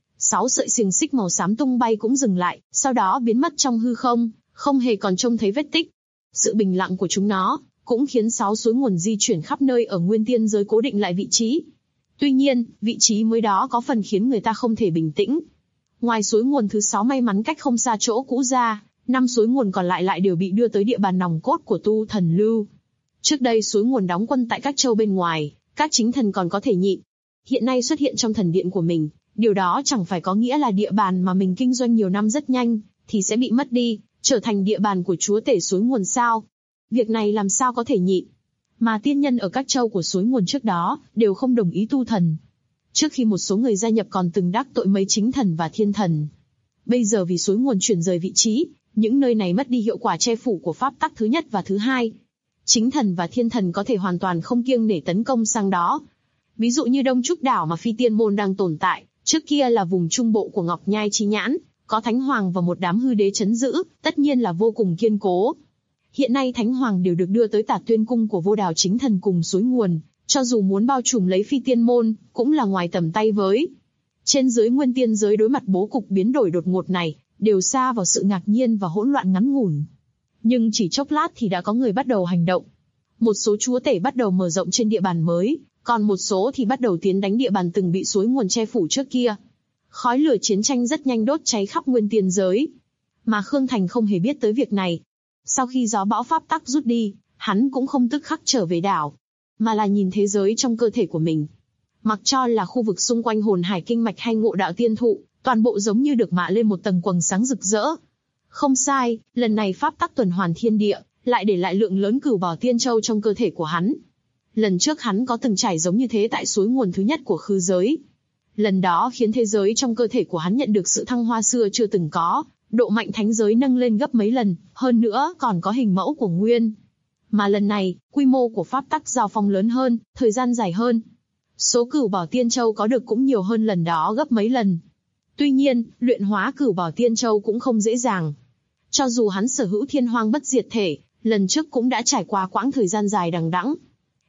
6 sợi xiềng xích màu xám tung bay cũng dừng lại, sau đó biến mất trong hư không, không hề còn trông thấy vết tích. Sự bình lặng của chúng nó cũng khiến 6 suối nguồn di chuyển khắp nơi ở nguyên tiên giới cố định lại vị trí. Tuy nhiên, vị trí mới đó có phần khiến người ta không thể bình tĩnh. Ngoài suối nguồn thứ 6 may mắn cách không xa chỗ cũ ra, 5 suối nguồn còn lại đều bị đưa tới địa bàn nòng cốt của tu thần lưu. Trước đây suối nguồn đóng quân tại các châu bên ngoài, các chính thần còn có thể nhịn. Hiện nay xuất hiện trong thần điện của mình, điều đó chẳng phải có nghĩa là địa bàn mà mình kinh doanh nhiều năm rất nhanh, thì sẽ bị mất đi, trở thành địa bàn của chúa tể suối nguồn sao? Việc này làm sao có thể nhịn? Mà tiên nhân ở các châu của suối nguồn trước đó, đều không đồng ý tu thần. Trước khi một số người gia nhập còn từng đắc tội mấy chính thần và thiên thần. Bây giờ vì suối nguồn chuyển rời vị trí, những nơi này mất đi hiệu quả che phủ của pháp tắc thứ nhất và thứ hai. Chính thần và thiên thần có thể hoàn toàn không kiêng nể tấn công sang đó. Ví dụ như Đông Trúc Đảo mà Phi Tiên Môn đang tồn tại, trước kia là vùng trung bộ của Ngọc Nhai Chi Nhãn, có Thánh Hoàng và một đám hư đế trấn giữ, tất nhiên là vô cùng kiên cố. Hiện nay Thánh Hoàng đều được đưa tới Tả Tuyên Cung của Vô Đào chính thần cùng suối nguồn, cho dù muốn bao trùm lấy Phi Tiên Môn, cũng là ngoài tầm tay với. Trên dưới nguyên tiên giới đối mặt bố cục biến đổi đột ngột này, đều xa vào sự ngạc nhiên và hỗn loạn ngắn ngủn. Nhưng chỉ chốc lát thì đã có người bắt đầu hành động. Một số chúa tể bắt đầu mở rộng trên địa bàn mới, còn một số thì bắt đầu tiến đánh địa bàn từng bị suối nguồn che phủ trước kia. Khói lửa chiến tranh rất nhanh đốt cháy khắp nguyên tiên giới. Mà Khương Thành không hề biết tới việc này. Sau khi gió bão pháp tắc rút đi, hắn cũng không tức khắc trở về đảo, mà là nhìn thế giới trong cơ thể của mình. Mặc cho là khu vực xung quanh hồn hải kinh mạch hay ngộ đạo tiên thụ, toàn bộ giống như được mạ lên một tầng quầng sáng rực rỡ. Không sai, lần này pháp tắc tuần hoàn thiên địa, lại để lại lượng lớn cửu bảo tiên châu trong cơ thể của hắn. Lần trước hắn có từng trải giống như thế tại suối nguồn thứ nhất của khư giới. Lần đó khiến thế giới trong cơ thể của hắn nhận được sự thăng hoa xưa chưa từng có, độ mạnh thánh giới nâng lên gấp mấy lần, hơn nữa còn có hình mẫu của nguyên. Mà lần này, quy mô của pháp tắc giao phong lớn hơn, thời gian dài hơn. Số cửu bảo tiên châu có được cũng nhiều hơn lần đó gấp mấy lần. Tuy nhiên, luyện hóa cửu bảo tiên châu cũng không dễ dàng. Cho dù hắn sở hữu thiên hoang bất diệt thể, lần trước cũng đã trải qua quãng thời gian dài đằng đẵng.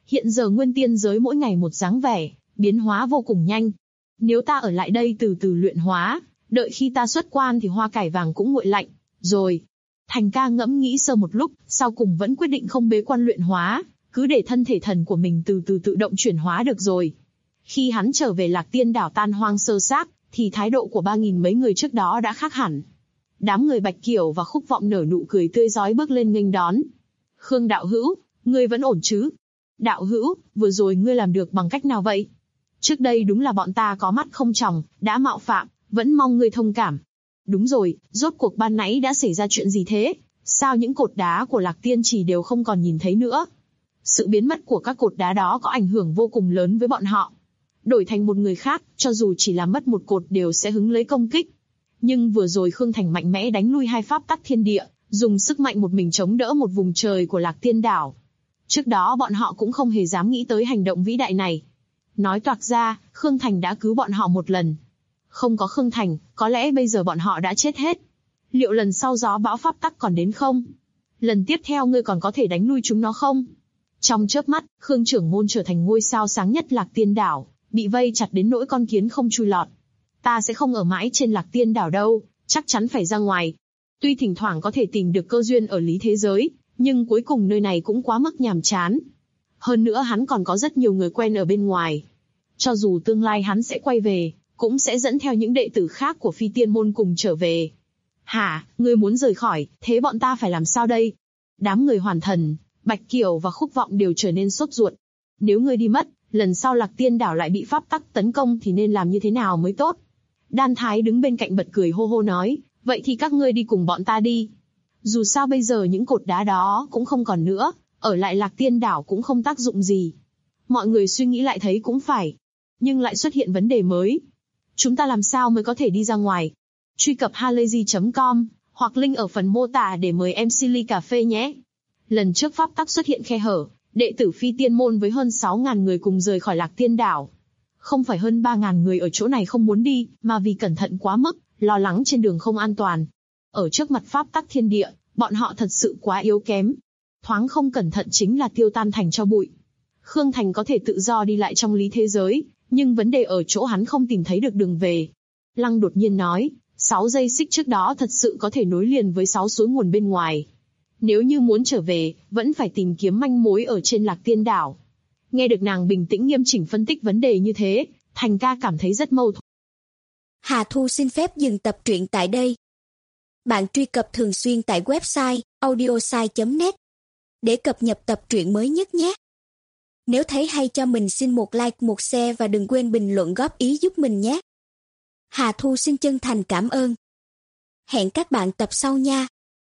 Hiện giờ nguyên tiên giới mỗi ngày một dáng vẻ, biến hóa vô cùng nhanh. Nếu ta ở lại đây từ từ luyện hóa, đợi khi ta xuất quan thì hoa cải vàng cũng nguội lạnh, rồi. Thành ca ngẫm nghĩ sơ một lúc, sau cùng vẫn quyết định không bế quan luyện hóa, cứ để thân thể thần của mình từ từ tự động chuyển hóa được rồi. Khi hắn trở về Lạc Tiên đảo tan hoang sơ xác, thì thái độ của 3.000 mấy người trước đó đã khác hẳn. Đám người Bạch Kiều và Khúc Vọng nở nụ cười tươi rói bước lên nghênh đón. Khương đạo hữu, ngươi vẫn ổn chứ? Đạo hữu, vừa rồi ngươi làm được bằng cách nào vậy? Trước đây đúng là bọn ta có mắt không tròng, đã mạo phạm, vẫn mong ngươi thông cảm. Đúng rồi, rốt cuộc ban nãy đã xảy ra chuyện gì thế? Sao những cột đá của Lạc Tiên Trì đều không còn nhìn thấy nữa? Sự biến mất của các cột đá đó có ảnh hưởng vô cùng lớn với bọn họ. Đổi thành một người khác, cho dù chỉ là mất một cột đều sẽ hứng lấy công kích. Nhưng vừa rồi Khương Thành mạnh mẽ đánh lui hai pháp tắc thiên địa, dùng sức mạnh một mình chống đỡ một vùng trời của Lạc Tiên đảo. Trước đó bọn họ cũng không hề dám nghĩ tới hành động vĩ đại này. Nói toạc ra, Khương Thành đã cứu bọn họ một lần. Không có Khương Thành, có lẽ bây giờ bọn họ đã chết hết. Liệu lần sau gió bão pháp tắc còn đến không? Lần tiếp theo ngươi còn có thể đánh lui chúng nó không? Trong chớp mắt, Khương trưởng môn trở thành ngôi sao sáng nhất Lạc Tiên đảo, bị vây chặt đến nỗi con kiến không chui lọt. Ta sẽ không ở mãi trên Lạc Tiên đảo đâu, chắc chắn phải ra ngoài. Tuy thỉnh thoảng có thể tìm được cơ duyên ở lý thế giới, nhưng cuối cùng nơi này cũng quá mức nhàm chán. Hơn nữa hắn còn có rất nhiều người quen ở bên ngoài. Cho dù tương lai hắn sẽ quay về, cũng sẽ dẫn theo những đệ tử khác của Phi Tiên môn cùng trở về. Hả, ngươi muốn rời khỏi, thế bọn ta phải làm sao đây? Đám người Hoàn Thần, Bạch Kiều và Khúc Vọng đều trở nên sốt ruột. Nếu ngươi đi mất, lần sau Lạc Tiên đảo lại bị pháp tắc tấn công thì nên làm như thế nào mới tốt? Đan Thái đứng bên cạnh bật cười hô hô nói, vậy thì các ngươi đi cùng bọn ta đi. Dù sao bây giờ những cột đá đó cũng không còn nữa, ở lại Lạc Tiên đảo cũng không tác dụng gì. Mọi người suy nghĩ lại thấy cũng phải. Nhưng lại xuất hiện vấn đề mới. Chúng ta làm sao mới có thể đi ra ngoài? Truy cập halayzi.com, hoặc link ở phần mô tả để mời em Silly cà phê nhé. Lần trước pháp tắc xuất hiện khe hở, đệ tử Phi Tiên môn với hơn 6.000 người cùng rời khỏi Lạc Tiên đảo. Không phải hơn 3.000 người ở chỗ này không muốn đi, mà vì cẩn thận quá mức, lo lắng trên đường không an toàn. Ở trước mặt pháp tắc thiên địa, bọn họ thật sự quá yếu kém. Thoáng không cẩn thận chính là tiêu tan thành tro bụi. Khương Thành có thể tự do đi lại trong lý thế giới, nhưng vấn đề ở chỗ hắn không tìm thấy được đường về. Lăng đột nhiên nói, 6 dây xích trước đó thật sự có thể nối liền với 6 suối nguồn bên ngoài. Nếu như muốn trở về, vẫn phải tìm kiếm manh mối ở trên Lạc Tiên đảo. Nghe được nàng bình tĩnh nghiêm chỉnh phân tích vấn đề như thế, Thành ca cảm thấy rất mâu thuẫn. Hà Thu xin phép dừng tập truyện tại đây. Bạn truy cập thường xuyên tại website audiosai.net để cập nhật tập truyện mới nhất nhé. Nếu thấy hay cho mình xin một like, một share và đừng quên bình luận góp ý giúp mình nhé. Hà Thu xin chân thành cảm ơn. Hẹn các bạn tập sau nha.